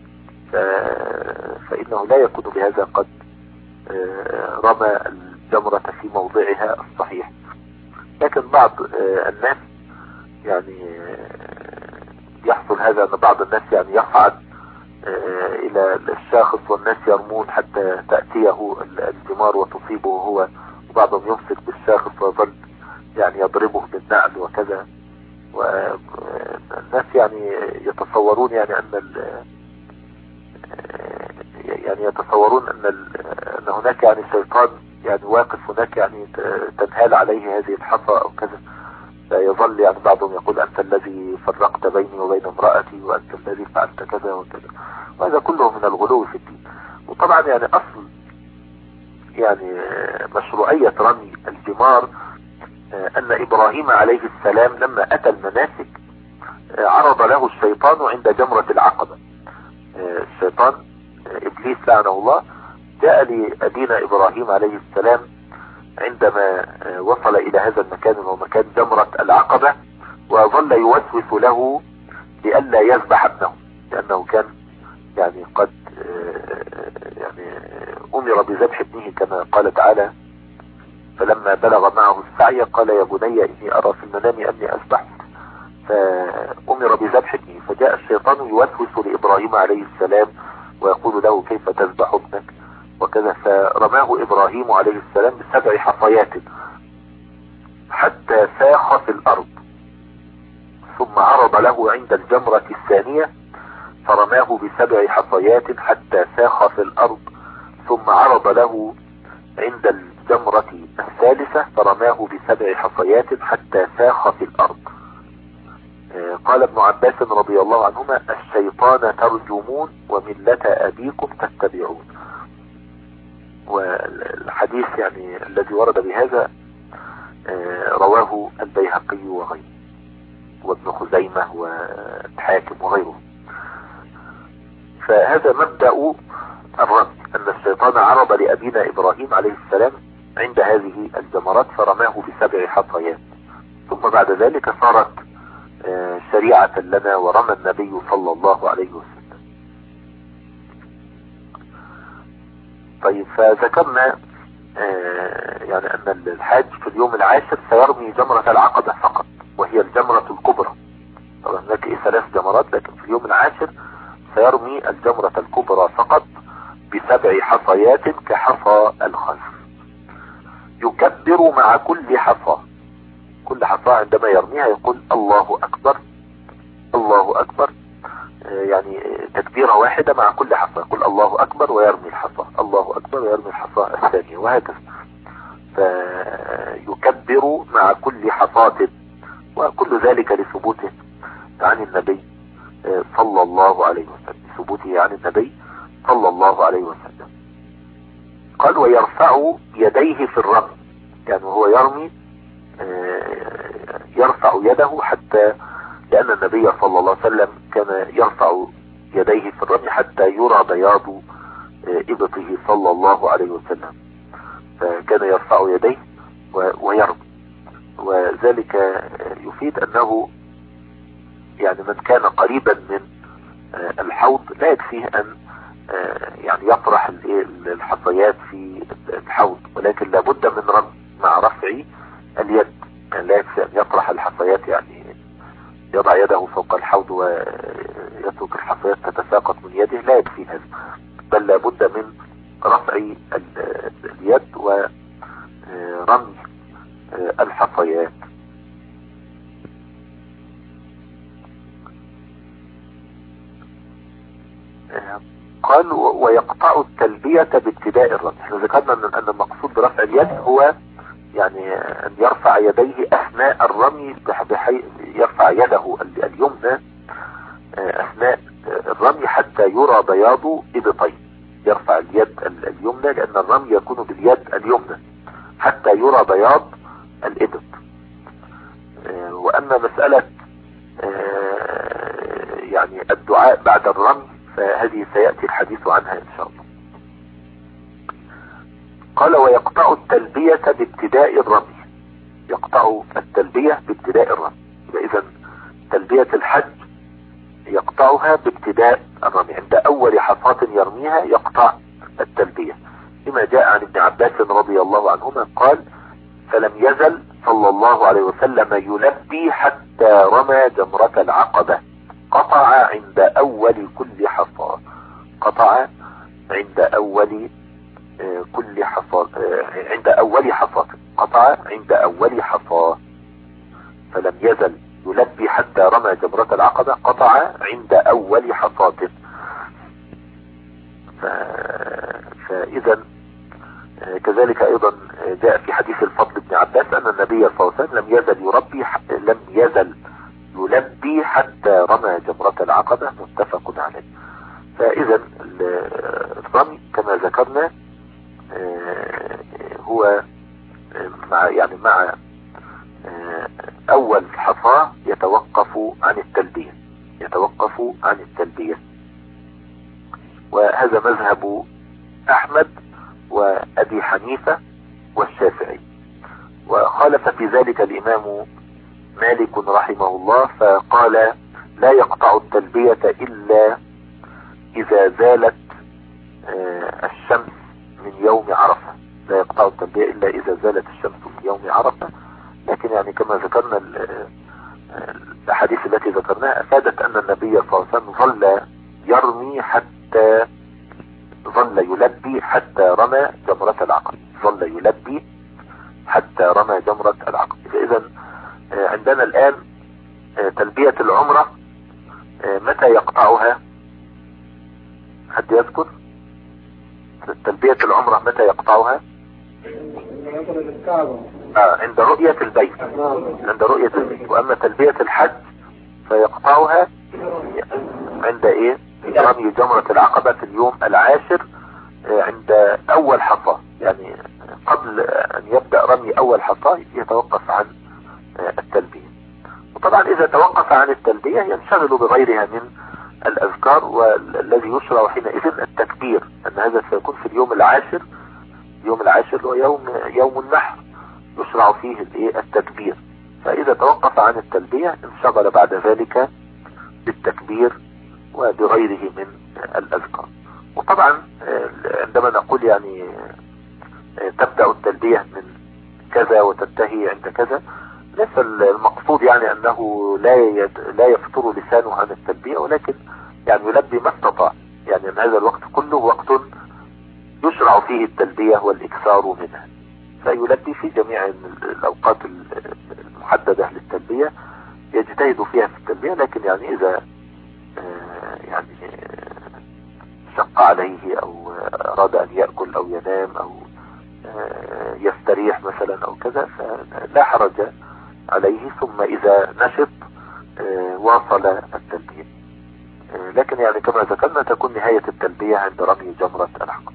فانه لا يكون بهذا قد رمى الجمرة في موضعها الصحيح. لكن بعض الناس يعني يحصل هذا، ان بعض الناس يعني يصعد الى الشاخص والناس يرمون حتى تأتيه الجمار وتصيبه هو، وبعضهم يمسك بالشاخص ويظل يعني يضربه بالنعل وكذا. والناس يعني يتصورون يعني ان يعني يتصورون ان ان هناك يعني شيطان يعني واقف هناك يعني تنهال عليه هذه الحصى او كذا. فيظل يعني بعضهم يقول انت الذي فرقت بيني وبين امرأتي وانت الذي فعلت كذا وكذا. وهذا كله من الغلو في الدين. وطبعا يعني اصل يعني مشروعية رمي الجمار ان ابراهيم عليه السلام لما اتى المناسك عرض له الشيطان عند جمرة العقبة. الشيطان ابليس لعنه الله جاء لأبينا ابراهيم عليه السلام عندما وصل الى هذا المكان وهو مكان جمرة العقبة، وظل يوسوس له لئلا يذبح ابنه، لانه كان يعني قد يعني امر بذبح ابنه كما قال تعالى فلما بلغ معه السعي قال يا بني اني ارى في المنام اني اذبحك، فامر بذبح ابنه. فجاء الشيطان يوسوس لابراهيم عليه السلام ويقول له كيف تذبح ابنك وكذا. فرماه ابراهيم عليه السلام بسبع حصيات حتى ساخ في الارض، ثم عرض له عند الجمرة الثانية فرماه بسبع حصيات حتى ساخ في الارض، ثم عرض له عند الجمرة الثالثة فرماه بسبع حصيات حتى ساخ في الارض. قال ابن عباس رضي الله عنهما الشيطان ترجمون وملة ابيكم تتبعون. والحديث يعني الذي ورد بهذا رواه البيهقي وغيره وابن خزيمة والحاكم وغيره. فهذا مبدأ الرمي، ان الشيطان عرض لأبينا ابراهيم عليه السلام عند هذه الجمرات فرماه بسبع حصيات، ثم بعد ذلك صارت شريعة لنا ورمى النبي صلى الله عليه وسلم. طيب فذكرنا يعني ان الحاج في اليوم العاشر سيرمي جمرة العقبة فقط وهي الجمرة الكبرى. طبعا هناك ثلاث جمرات، لكن في اليوم العاشر سيرمي الجمرة الكبرى فقط بسبع حصيات كحصى الخلف. يكبر مع كل حصى، كل حصى عندما يرميها يقول الله اكبر الله اكبر، يعني تكبيرة واحدة مع كل حصى، يقول الله اكبر ويرمي الحصى الله اكبر ويرمي الحصى الثانية وهكذا. فيكبر مع كل حصاة، وكل ذلك لثبوته عن النبي صلى الله عليه وسلم، ثبوته عن النبي صلى الله عليه وسلم. قال ويرفع يديه في الرمي، يعني هو يرمي يرفع يده حتى لأن النبي صلى الله عليه وسلم كان يرفع يديه في الرمي حتى يرى بياض إبطه صلى الله عليه وسلم، فكان يرفع يديه ويرمي. وذلك يفيد أنه يعني من كان قريبا من الحوض لا يكفيه أن يعني يطرح الحصيات في الحوض، ولكن لابد من رمي مع رفع اليد. يعني لا يكفي أن يطرح الحصيات، يعني يضع يده فوق الحوض ويترك الحصيات تتساقط من يده، لا يكفي هذا، بل لابد من رفع اليد ورمي الحصيات. قال ويقطع التلبية بابتداء الرمي. احنا ذكرنا ان المقصود برفع اليد هو يعني ان يرفع يديه اثناء الرمي، بحيث يرفع يده اليمنى اثناء الرمي حتى يرى بياض ابطيه. يرفع اليد اليمنى لان الرمي يكون باليد اليمنى حتى يرى بياض الابط. واما مسألة يعني الدعاء بعد الرمي فهذه سيأتي الحديث عنها ان شاء الله. قال ويقطع التلبية بابتداء الرمي. يقطع التلبية بابتداء الرمي، اذا تلبية الحج يقطعها بابتداء الرمي، عند اول حصاة يرميها يقطع التلبية، لما جاء عن ابن عباس رضي الله عنهما قال فلم يزل صلى الله عليه وسلم يلبي حتى رمى جمرة العقبة، قطع عند اول كل حصاة. قطع عند اول كل حصاة، عند اول حصاة، قطع عند اول حصاة. فلم يزل يلبي حتى رمى جمرة العقبة، قطع عند اول حصاة. ف... فاذا كذلك ايضا جاء في حديث الفضل بن عباس ان النبي صلى الله عليه وسلم لم يزل يربي لم يزل يلبي حتى رمى جمرة العقبة، متفق عليه. فاذا الرمي كما ذكرنا هو مع يعني مع اول حصاة يتوقف عن التلبية، يتوقف عن التلبية. وهذا مذهب احمد وابي حنيفة والشافعي. وخالف في ذلك الامام مالك رحمه الله فقال لا يقطع التلبية الا اذا زالت الشمس من يوم عرفة. لا يقطع التلبية الا اذا زالت الشمس من يوم عرفة. لكن يعني كما ذكرنا الاحاديث التي ذكرناها افادت ان النبي صلى الله عليه وسلم ظل يرمي حتى ظل يلبي حتى رمى جمرة العقبة، ظل يلبي حتى رمى جمرة العقبة. اذا عندنا الان تلبية العمرة متى يقطعها؟ حد يذكر تلبية العمرة متى يقطعها؟ آه عند رؤية البيت، عند رؤية البيت. واما تلبية الحج فيقطعها عند ايه؟ رمي جمرة العقبة في اليوم العاشر عند اول حصاة، يعني قبل ان يبدأ رمي اول حصاة يتوقف عن التلبية. وطبعا اذا توقف عن التلبية ينشغل بغيرها من الاذكار، والذي يشرع حينئذ التكبير، ان هذا سيكون في اليوم العاشر. اليوم العاشر هو يوم يوم النحر، يشرع فيه التكبير. فاذا توقف عن التلبية انشغل بعد ذلك بالتكبير وبغيره من الاذكار. وطبعا عندما نقول يعني تبدأ التلبية من كذا وتنتهي عند كذا، ليس المقصود يعني انه لا يد لا يفتر لسانه عن التلبية، ولكن يعني يلبي ما استطاع. يعني ان هذا الوقت كله وقت يشرع فيه التلبية والاكثار منها، فيلبي في جميع الاوقات المحددة للتلبية، يجتهد فيها في التلبية. لكن يعني اذا يعني شق عليه او اراد ان يأكل او ينام او يستريح مثلا او كذا فلا حرج عليه، ثم اذا نشط واصل التلبية. لكن يعني كما ذكرنا تكون نهاية التلبية عند رمي جمرة العقبة.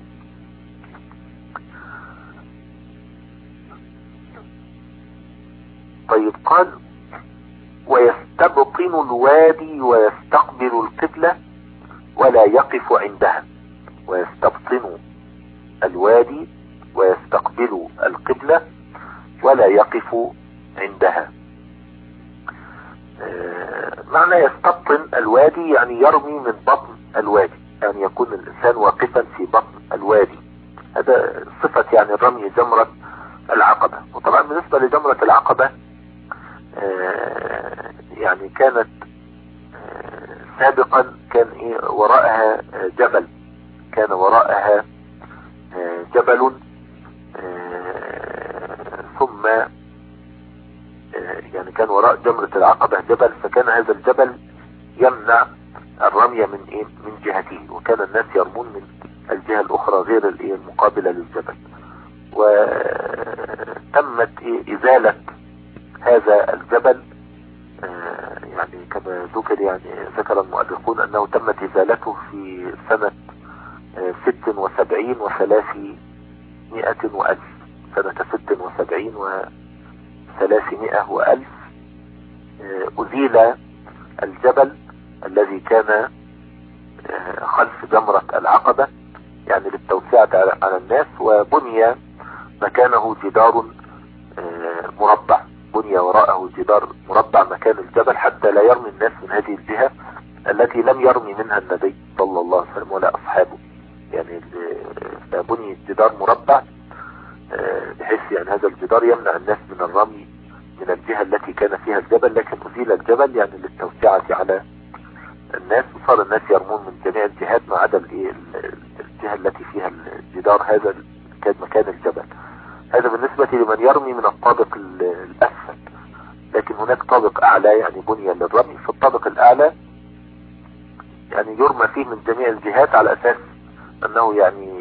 طيب قال ويستبطن الوادي ويستقبل القبلة ولا يقف عندها. ويستبطن الوادي ويستقبل القبلة ولا يقف عندها. معنى يستبطن الوادي يعني يرمي من بطن الوادي، يعني يكون الإنسان واقفا في بطن الوادي. هذا صفة يعني رمي جمرة العقبة. وطبعا بالنسبة لجمرة العقبة يعني كانت سابقا كان وراءها جبل، كان وراءها جبل ثم يعني كان وراء جمرة العقبة جبل، فكان هذا الجبل يمنع الرمية من ايه من جهته، وكان الناس يرمون من الجهة الاخرى غير الايه المقابلة للجبل. وتمت إيه ازالة هذا الجبل، يعني كما ذكر يعني ذكر المؤرخون انه تمت ازالته في سنة ست وسبعين وثلاثمائة والف، سنة ست وسبعين وثلاثمائة والف ازيل الجبل الذي كان خلف جمرة العقبة يعني للتوسعة على الناس، وبني مكانه جدار مربع، بني وراءه جدار مربع مكان الجبل حتى لا يرمي الناس من هذه الجهة التي لم يرمي منها النبي صلى الله عليه وسلم ولا أصحابه. يعني بني جدار مربع بحيث يعني هذا الجدار يمنع الناس من الرمي من الجهة التي كان فيها الجبل، لكن أزيل الجبل يعني للتوسعة على الناس، وصار الناس يرمون من جميع الجهات ما عدا الجهة التي فيها الجدار هذا كان مكان الجبل. هذا بالنسبة لمن يرمي من الطابق الأسفل، لكن هناك طابق أعلى يعني بني للرمي. في الطابق الأعلى يعني يرمى فيه من جميع الجهات على أساس أنه يعني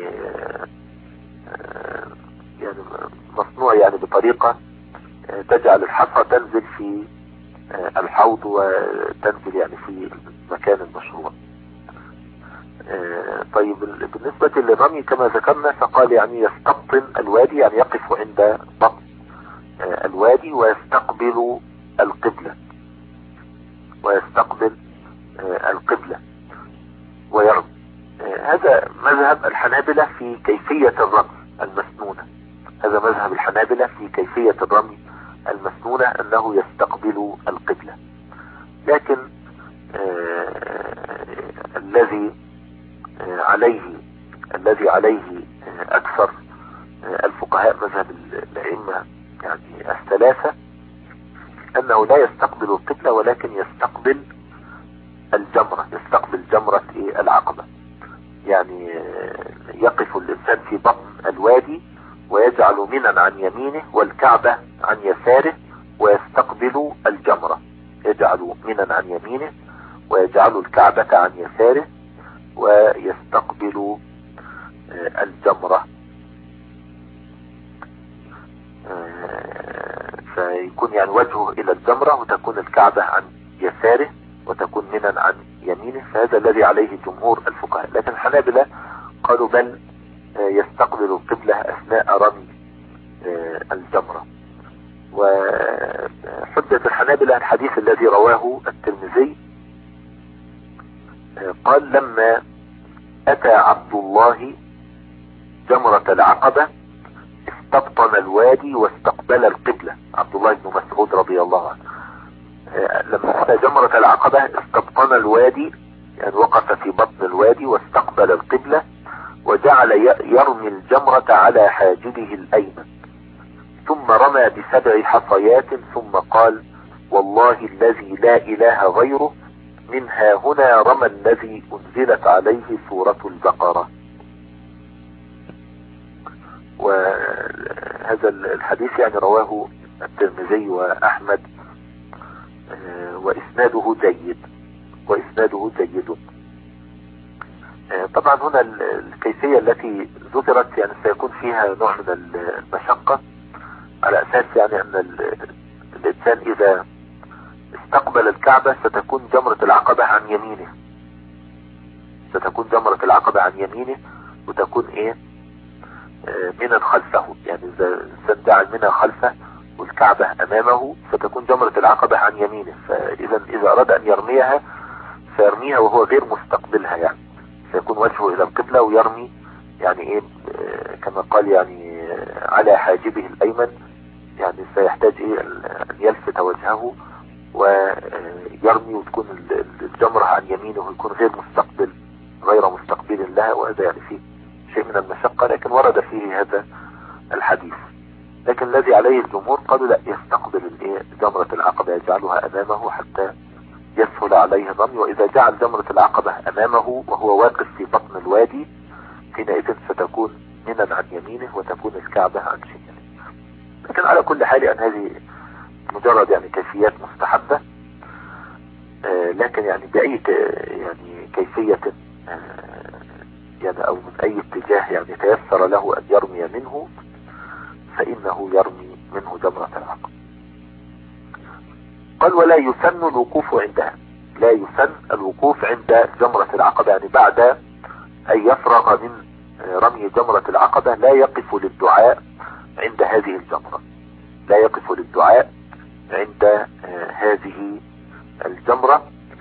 يعني مصنوع يعني بطريقة تجعل الحصى تنزل في الحوض وتنزل يعني في مكان المشروع. طيب بالنسبة للرمي كما ذكرنا فقال يعني يستبطن الوادي يعني يقف عند بطن الوادي ويستقبل القبلة ويستقبل القبلة ويرمي. هذا مذهب الحنابلة في كيفية الرمي المسنونة، هذا مذهب الحنابلة في كيفية الرمي المسنونة أنه يستقبل القبلة. لكن آه الذي آه عليه الذي عليه آه أكثر آه الفقهاء مذهب الأئمة يعني الثلاثة أنه لا يستقبل القبلة ولكن يستقبل الجمرة، يستقبل جمرة إيه العقبة. يعني آه يقف الإنسان في بطن الوادي ويجعل منى عن يمينه والكعبة عن يساره ويستقبل الجمرة، يجعل منى عن يمينه ويجعل الكعبة عن يساره ويستقبل الجمرة. فيكون يعني وجهه الى الجمرة وتكون الكعبة عن يساره وتكون منى عن يمينه، فهذا الذي عليه جمهور الفقهاء. لكن الحنابلة قالوا بل يستقبل القبلة اثناء رمي الجمرة. وحجة الحنابلة الحديث الذي رواه الترمذي قال لما اتى عبد الله جمرة العقبة استبطن الوادي واستقبل القبلة. عبد الله بن مسعود رضي الله عنه لما اتى جمرة العقبة استبطن الوادي يعني وقف في بطن الوادي واستقبل القبلة وجعل يرمي الجمرة على حاجبه الأيمن، ثم رمى بسبع حصيات ثم قال والله الذي لا إله غيره من ها هنا رمى الذي أنزلت عليه سورة البقرة. وهذا الحديث يعني رواه الترمذي وأحمد وإسناده جيد وإسناده جيد. طبعا هنا الكيفية التي ذكرت يعني سيكون فيها نوع من المشقة، على أساس يعني أن الإنسان إذا استقبل الكعبة ستكون جمرة العقبة عن يمينه، ستكون جمرة العقبة عن يمينه وتكون إيه منى خلفه. يعني إذا الإنسان جعل منى خلفه والكعبة امامه فتكون جمرة العقبة عن يمينه. فاذا اذا اراد ان يرميها سيرميها وهو غير مستقبلها، يعني سيكون وجهه الى القبلة ويرمي يعني ايه كما قال يعني على حاجبه الايمن، يعني سيحتاج ايه ان يلفت وجهه ويرمي وتكون الجمرة عن يمينه ويكون غير مستقبل غير مستقبل لها، وهذا يعني فيه شيء من المشقة، لكن ورد فيه هذا الحديث. لكن الذي عليه الجمهور قالوا لا، يستقبل جمرة العقبة يجعلها امامه حتى يسهل عليه الرمي، واذا جعل جمرة العقبة امامه وهو واقف في بطن الوادي حينئذ ستكون منى عن يمينه وتكون الكعبة عن شماله. لكن على كل حال ان هذه مجرد يعني كيفيات مستحبة، آه لكن يعني بأي يعني كيفية آه يعني او من اي اتجاه يعني تيسر له ان يرمي منه فانه يرمي منه جمرة العقبة. قال ولا يسن الوقوف عندها، لا يسن الوقوف عند جمرة العقبة، يعني بعد ان يفرغ من رمي جمرة العقبة لا يقف للدعاء عند هذه الجمرة، لا يقف للدعاء عند هذه الجمرة،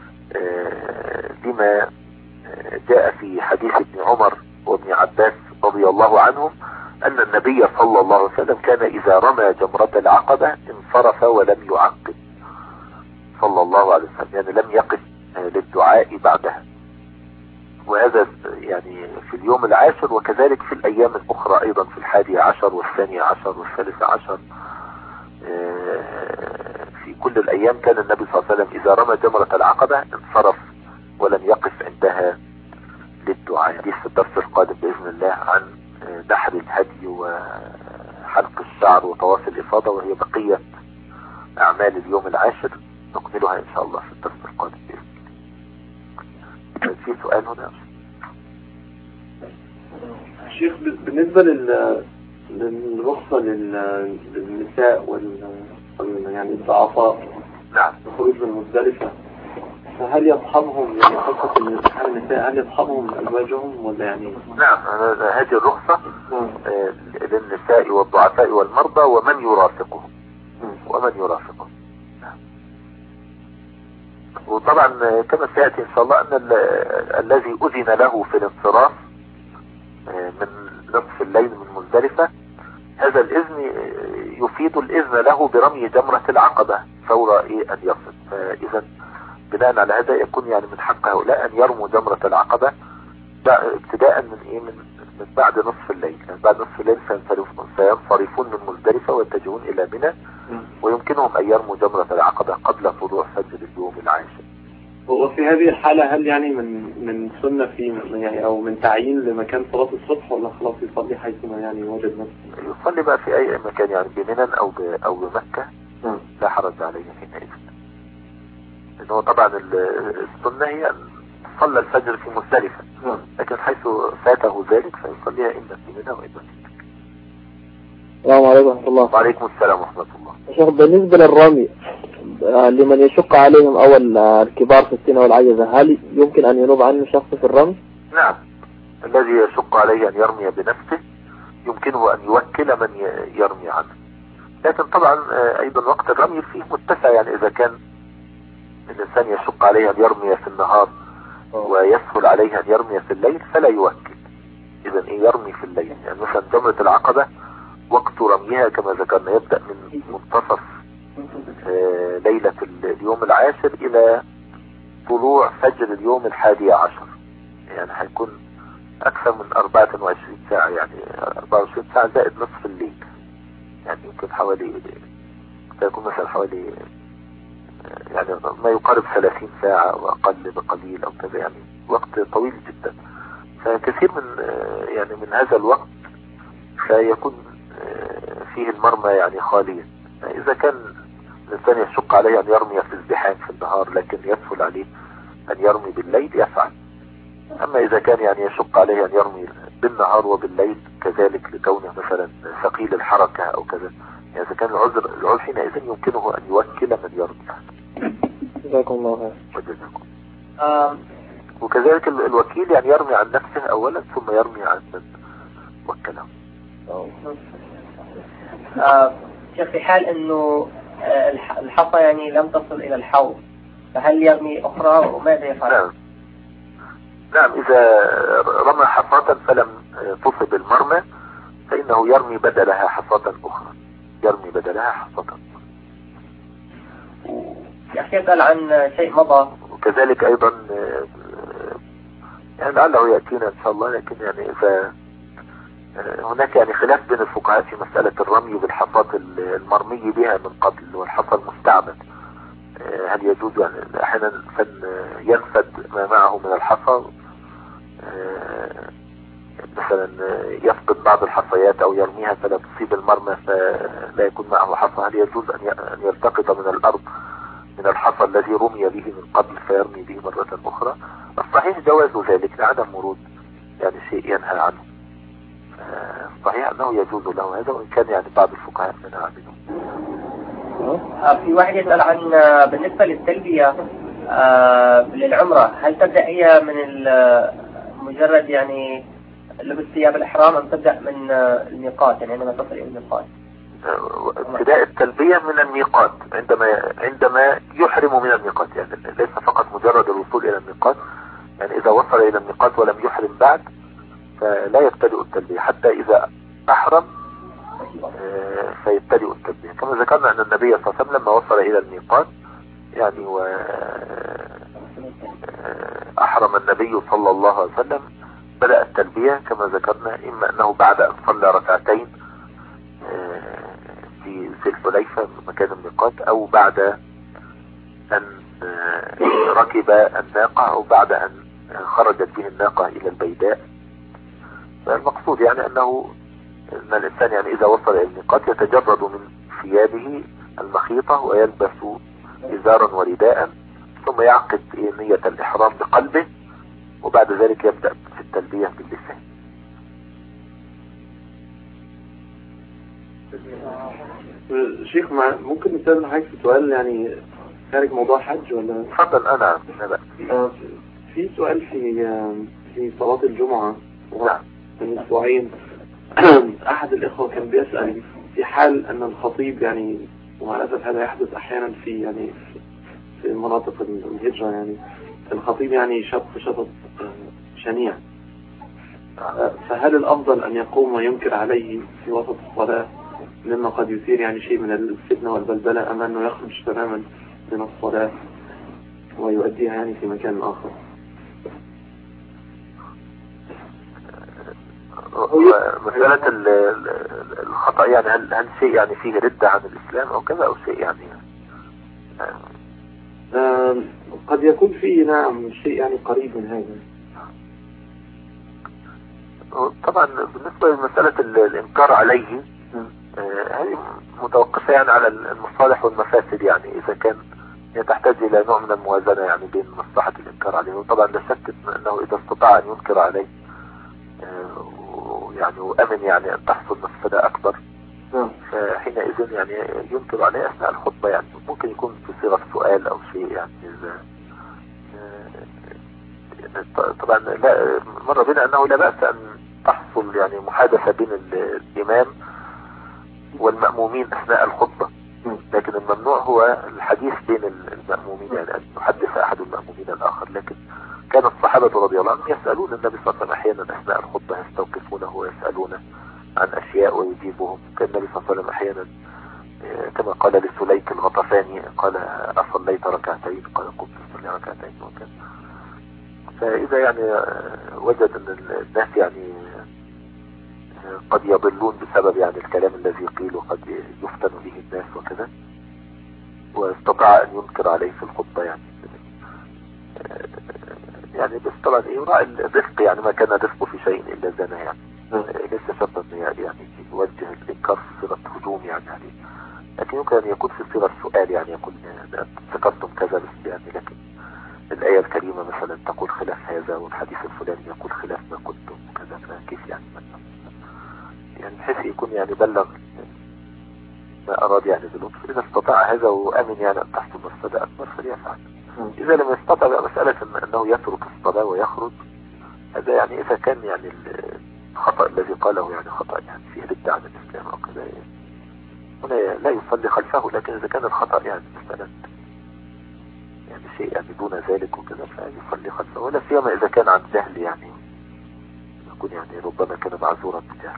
لما جاء في حديث ابن عمر وابن عباس رضي الله عنهم ان النبي صلى الله عليه وسلم كان اذا رمى جمرة العقبة انصرف ولم يعقب صلى الله عليه وسلم، يعني لم يقف للدعاء بعدها. وهذا يعني في اليوم العاشر، وكذلك في الايام الاخرى ايضا في الحادي عشر والثاني عشر والثالث عشر، في كل الايام كان النبي صلى الله عليه وسلم اذا رمى جمرة العقبة انصرف ولم يقف عندها للدعاء. دي في الدرس القادم باذن الله عن نحر الهدي وحلق الشعر وطواف الافاضة، وهي بقية اعمال اليوم العاشر نكملها ان شاء الله في الدرس القادم باذن الله. في سؤال هنا شيخ بالنسبة لل للرخصة للنساء وال يعني الضعفاء نعم الخروج من مزدلفة، فهل يصحبهم يعني خاصة النساء هل يصحبهم أزواجهم ولا يعني؟ نعم هذه الرخصة آه للنساء والضعفاء والمرضى ومن يرافقهم ومن يرافقهم. نعم. وطبعا كما سيأتي ان شاء الله ان الذي اذن له في الانصراف آه من نصف الليل من مزدلفة هذا الاذن يفيد الاذن له برمي جمرة العقبة فور ايه ان يصل. فاذا بناء على هذا يكون يعني من حق هؤلاء ان يرموا جمرة العقبة ابتداء من ايه من, من بعد نصف الليل، يعني بعد نصف الليل سينصرفون من مزدلفة ويتجهون الى منى، ويمكنهم ان يرموا جمرة العقبة قبل طلوع فجر اليوم العاشر. وفي هذه الحالة هل يعني من من سنة في يعني او من تعيين لمكان صلاة الصبح ولا خلاص يصلي حيثما يعني وجد نفسه؟ يصلي بقى في اي مكان يعني بمنى او او بمكة لا حرج عليه حينئذ. ان هو طبعا السنة هي ان صلى الفجر في مزدلفة، لكن حيث فاته ذلك فيصليها اما في منى واما في مكة. السلام عليكم ورحمة الله. وعليكم السلام ورحمة الله. شيخ بالنسبة للرمي لمن يشق عليهم اول الكبار في السن والعجزة هل يمكن ان ينوب عنه شخص في الرمي؟ نعم الذي يشق عليه ان يرمي بنفسه يمكنه ان يوكل من يرمي عنه، لكن طبعا ايضا وقت الرمي فيه متسع، يعني اذا كان الانسان يشق عليه ان يرمي في النهار ويسهل عليه ان يرمي في الليل فلا يوكل، اذا ايه يرمي في الليل. يعني مثلا جمرة العقبة وقت رميها كما ذكرنا يبدأ من منتصف آه ليلة اليوم العاشر الى طلوع فجر اليوم الحادي عشر، يعني هيكون اكثر من اربعة وعشرين ساعة، يعني اربعة وعشرين ساعة زائد نصف الليل، يعني يمكن حوالي سيكون مثلا حوالي يعني ما يقارب ثلاثين ساعة واقل بقليل او كذا، يعني وقت طويل جدا. فكثير من يعني من هذا الوقت سيكون فيه المرمى يعني خاليا. اذا كان الانسان يشق عليه ان يرمي في الزحام في النهار لكن يسهل عليه ان يرمي بالليل يفعل. اما اذا كان يعني يشق عليه ان يرمي بالنهار وبالليل كذلك لكونه مثلا ثقيل الحركة او كذا، يعني اذا كان العذر العذر حينئذ يمكنه ان يوكل من يرمي. جزاكم الله خير. وجزاكم. وكذلك الوكيل يعني يرمي عن نفسه اولا ثم يرمي عن من وكله. آه شيخ في حال أنه الحصى يعني لم تصل إلى الحوض فهل يرمي أخرى وماذا يفعل؟ نعم نعم إذا رمى حصاة فلم تصب المرمى فإنه يرمي بدلها حصاة أخرى يرمي بدلها حصاة أخرى. يحكي يسأل عن شيء مضى وكذلك أيضا يعني لعله يأتينا إن شاء الله، لكن يعني إذا هناك يعني خلاف بين الفقهاء في مسألة الرمي بالحصاة المرمي بها من قبل والحصى المستعمل، هل يجوز يعني أحيانا ينفد ما معه من الحصى مثلا يفقد بعض الحصيات أو يرميها فلا تصيب المرمى فلا يكون معه حصى، هل يجوز أن يلتقط من الأرض من الحصى الذي رمي به من قبل فيرمي به مرة أخرى؟ الصحيح جواز ذلك لعدم ورود يعني شيء ينهى عنه، صحيح أنه يجوز له هذا وإن كان يعني بعض الفقهاء منها عنه. في واحد يسأل عن بالنسبة للتلبية للعمرة هل تبدأ هي من مجرد يعني لبس ثياب الإحرام أم تبدأ من الميقات يعني عندما تصل إلى الميقات؟ ابتداء التلبية من الميقات عندما عندما يحرم من الميقات، يعني ليس فقط مجرد الوصول إلى الميقات، يعني إذا وصل إلى الميقات ولم يحرم بعد فلا يبتدئ التلبية حتى إذا أحرم فيبتدئ التلبية، كما ذكرنا أن النبي صلى الله عليه وسلم لما وصل إلى الميقات يعني وأحرم النبي صلى الله عليه وسلم بدأ التلبية كما ذكرنا، إما أنه بعد أن صلى ركعتين في ذي الحليفة مكان الميقات أو بعد أن ركب الناقة أو بعد أن خرجت به الناقة إلى البيداء. فالمقصود يعني أنه أن الإنسان يعني إذا وصل إلى الميقات يتجرد من ثيابه المخيطة ويلبس إزارا ورداء ثم يعقد نية الإحرام بقلبه وبعد ذلك يبدأ في التلبية باللسان. شيخ ممكن نسأل حضرتك في سؤال يعني خارج موضوع حج ولا؟ تفضل. أنا لا في سؤال في في صلاة الجمعة نعم من أسبوعين أحد الإخوة كان بيسأل في حال أن الخطيب يعني ومع الأسف هذا يحدث أحيانا في يعني في مناطق الهجرة يعني الخطيب يعني شط شطط شنيع، فهل الأفضل أن يقوم وينكر عليه في وسط الصلاة مما قد يثير يعني شيء من الفتنة والبلبلة أم أنه يخرج تماما من الصلاة ويؤديها يعني في مكان آخر؟ مسألة الخطأ يعني هل, هل شيء يعني فيه ردة عن الإسلام أو كذا أو شيء يعني آه قد يكون فيه نعم شيء يعني قريب من هذا. طبعا بالنسبة لمسألة الإنكار عليه هذه متوقفة يعني على المصالح والمفاسد، يعني إذا كان تحتاج إلى نوع من الموازنة يعني بين مصلحة الإنكار عليه، وطبعا لا شك أنه إذا استطاع أن ينكر عليه يعني وأمن يعني أن تحصل مفسدة أكبر فحينئذ يعني ينكر عليه أثناء الخطبة، يعني ممكن يكون في صيغة سؤال أو شيء يعني إذا طبعا لا مر بنا أنه لا بأس أن تحصل يعني محادثة بين الإمام والمأمومين أثناء الخطبة، لكن الممنوع هو الحديث بين المأمومين يعني أن يحدث أحد المأمومين الآخر. لكن كان الصحابة رضي الله عنهم يسألون النبي صلى الله عليه وسلم أحيانا أثناء الخطبة يستوقفونه ويسألونه عن أشياء ويجيبهم. كان النبي صلى الله عليه وسلم أحيانا كما قال لسليك الغطفاني قال أصليت ركعتين قال قمت أصلي ركعتين وكذا. فإذا يعني وجد أن الناس يعني قد يضلون بسبب يعني الكلام الذي قيل وقد يفتن به الناس وكذا واستطاع أن ينكر عليه في الخطبة يعني يعني بس طبعا يراعي الرفق، يعني ما كان رفقه في شيء إلا زنا يعني ليس شرطا يعني يوجه الإنكار في صيغة هجوم يعني عليه، لكن يمكن أن يكون في صيغة سؤال يعني يقول ذكرتم كذا بس يعني لكن الآية الكريمة مثلا تقول خلاف هذا والحديث الفلاني يقول خلاف ما قلتم وكذا، فكيف يعني مثلا يعني بحيث يكون يعني بلغ ما أراد يعني باللطف. إذا استطاع هذا وأمن يعني أن تحصل مفسدة أكبر فليفعل. إذا لم يستطع بقى مسألة أنه يترك الصلاة ويخرج، هذا يعني إذا كان يعني الخطأ الذي قاله يعني خطأ يعني فيه ردة عن الإسلام أو كذا هنا لا يصلي خلفه، لكن إذا كان الخطأ يعني مثلا يعني شيء يعني دون ذلك وكذا فيصلي خلفه، ولا سيما إذا كان عن جهل يعني يكون يعني ربما كان معذورا بجهل.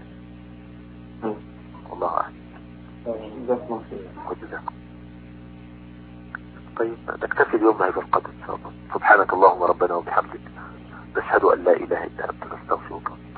والله أعلم. طيب نكتفي اليوم بهذا القدر إن شاء الله. سبحانك اللهم ربنا وبحمدك، نشهد أن لا إله إلا أنت، نستغفرك.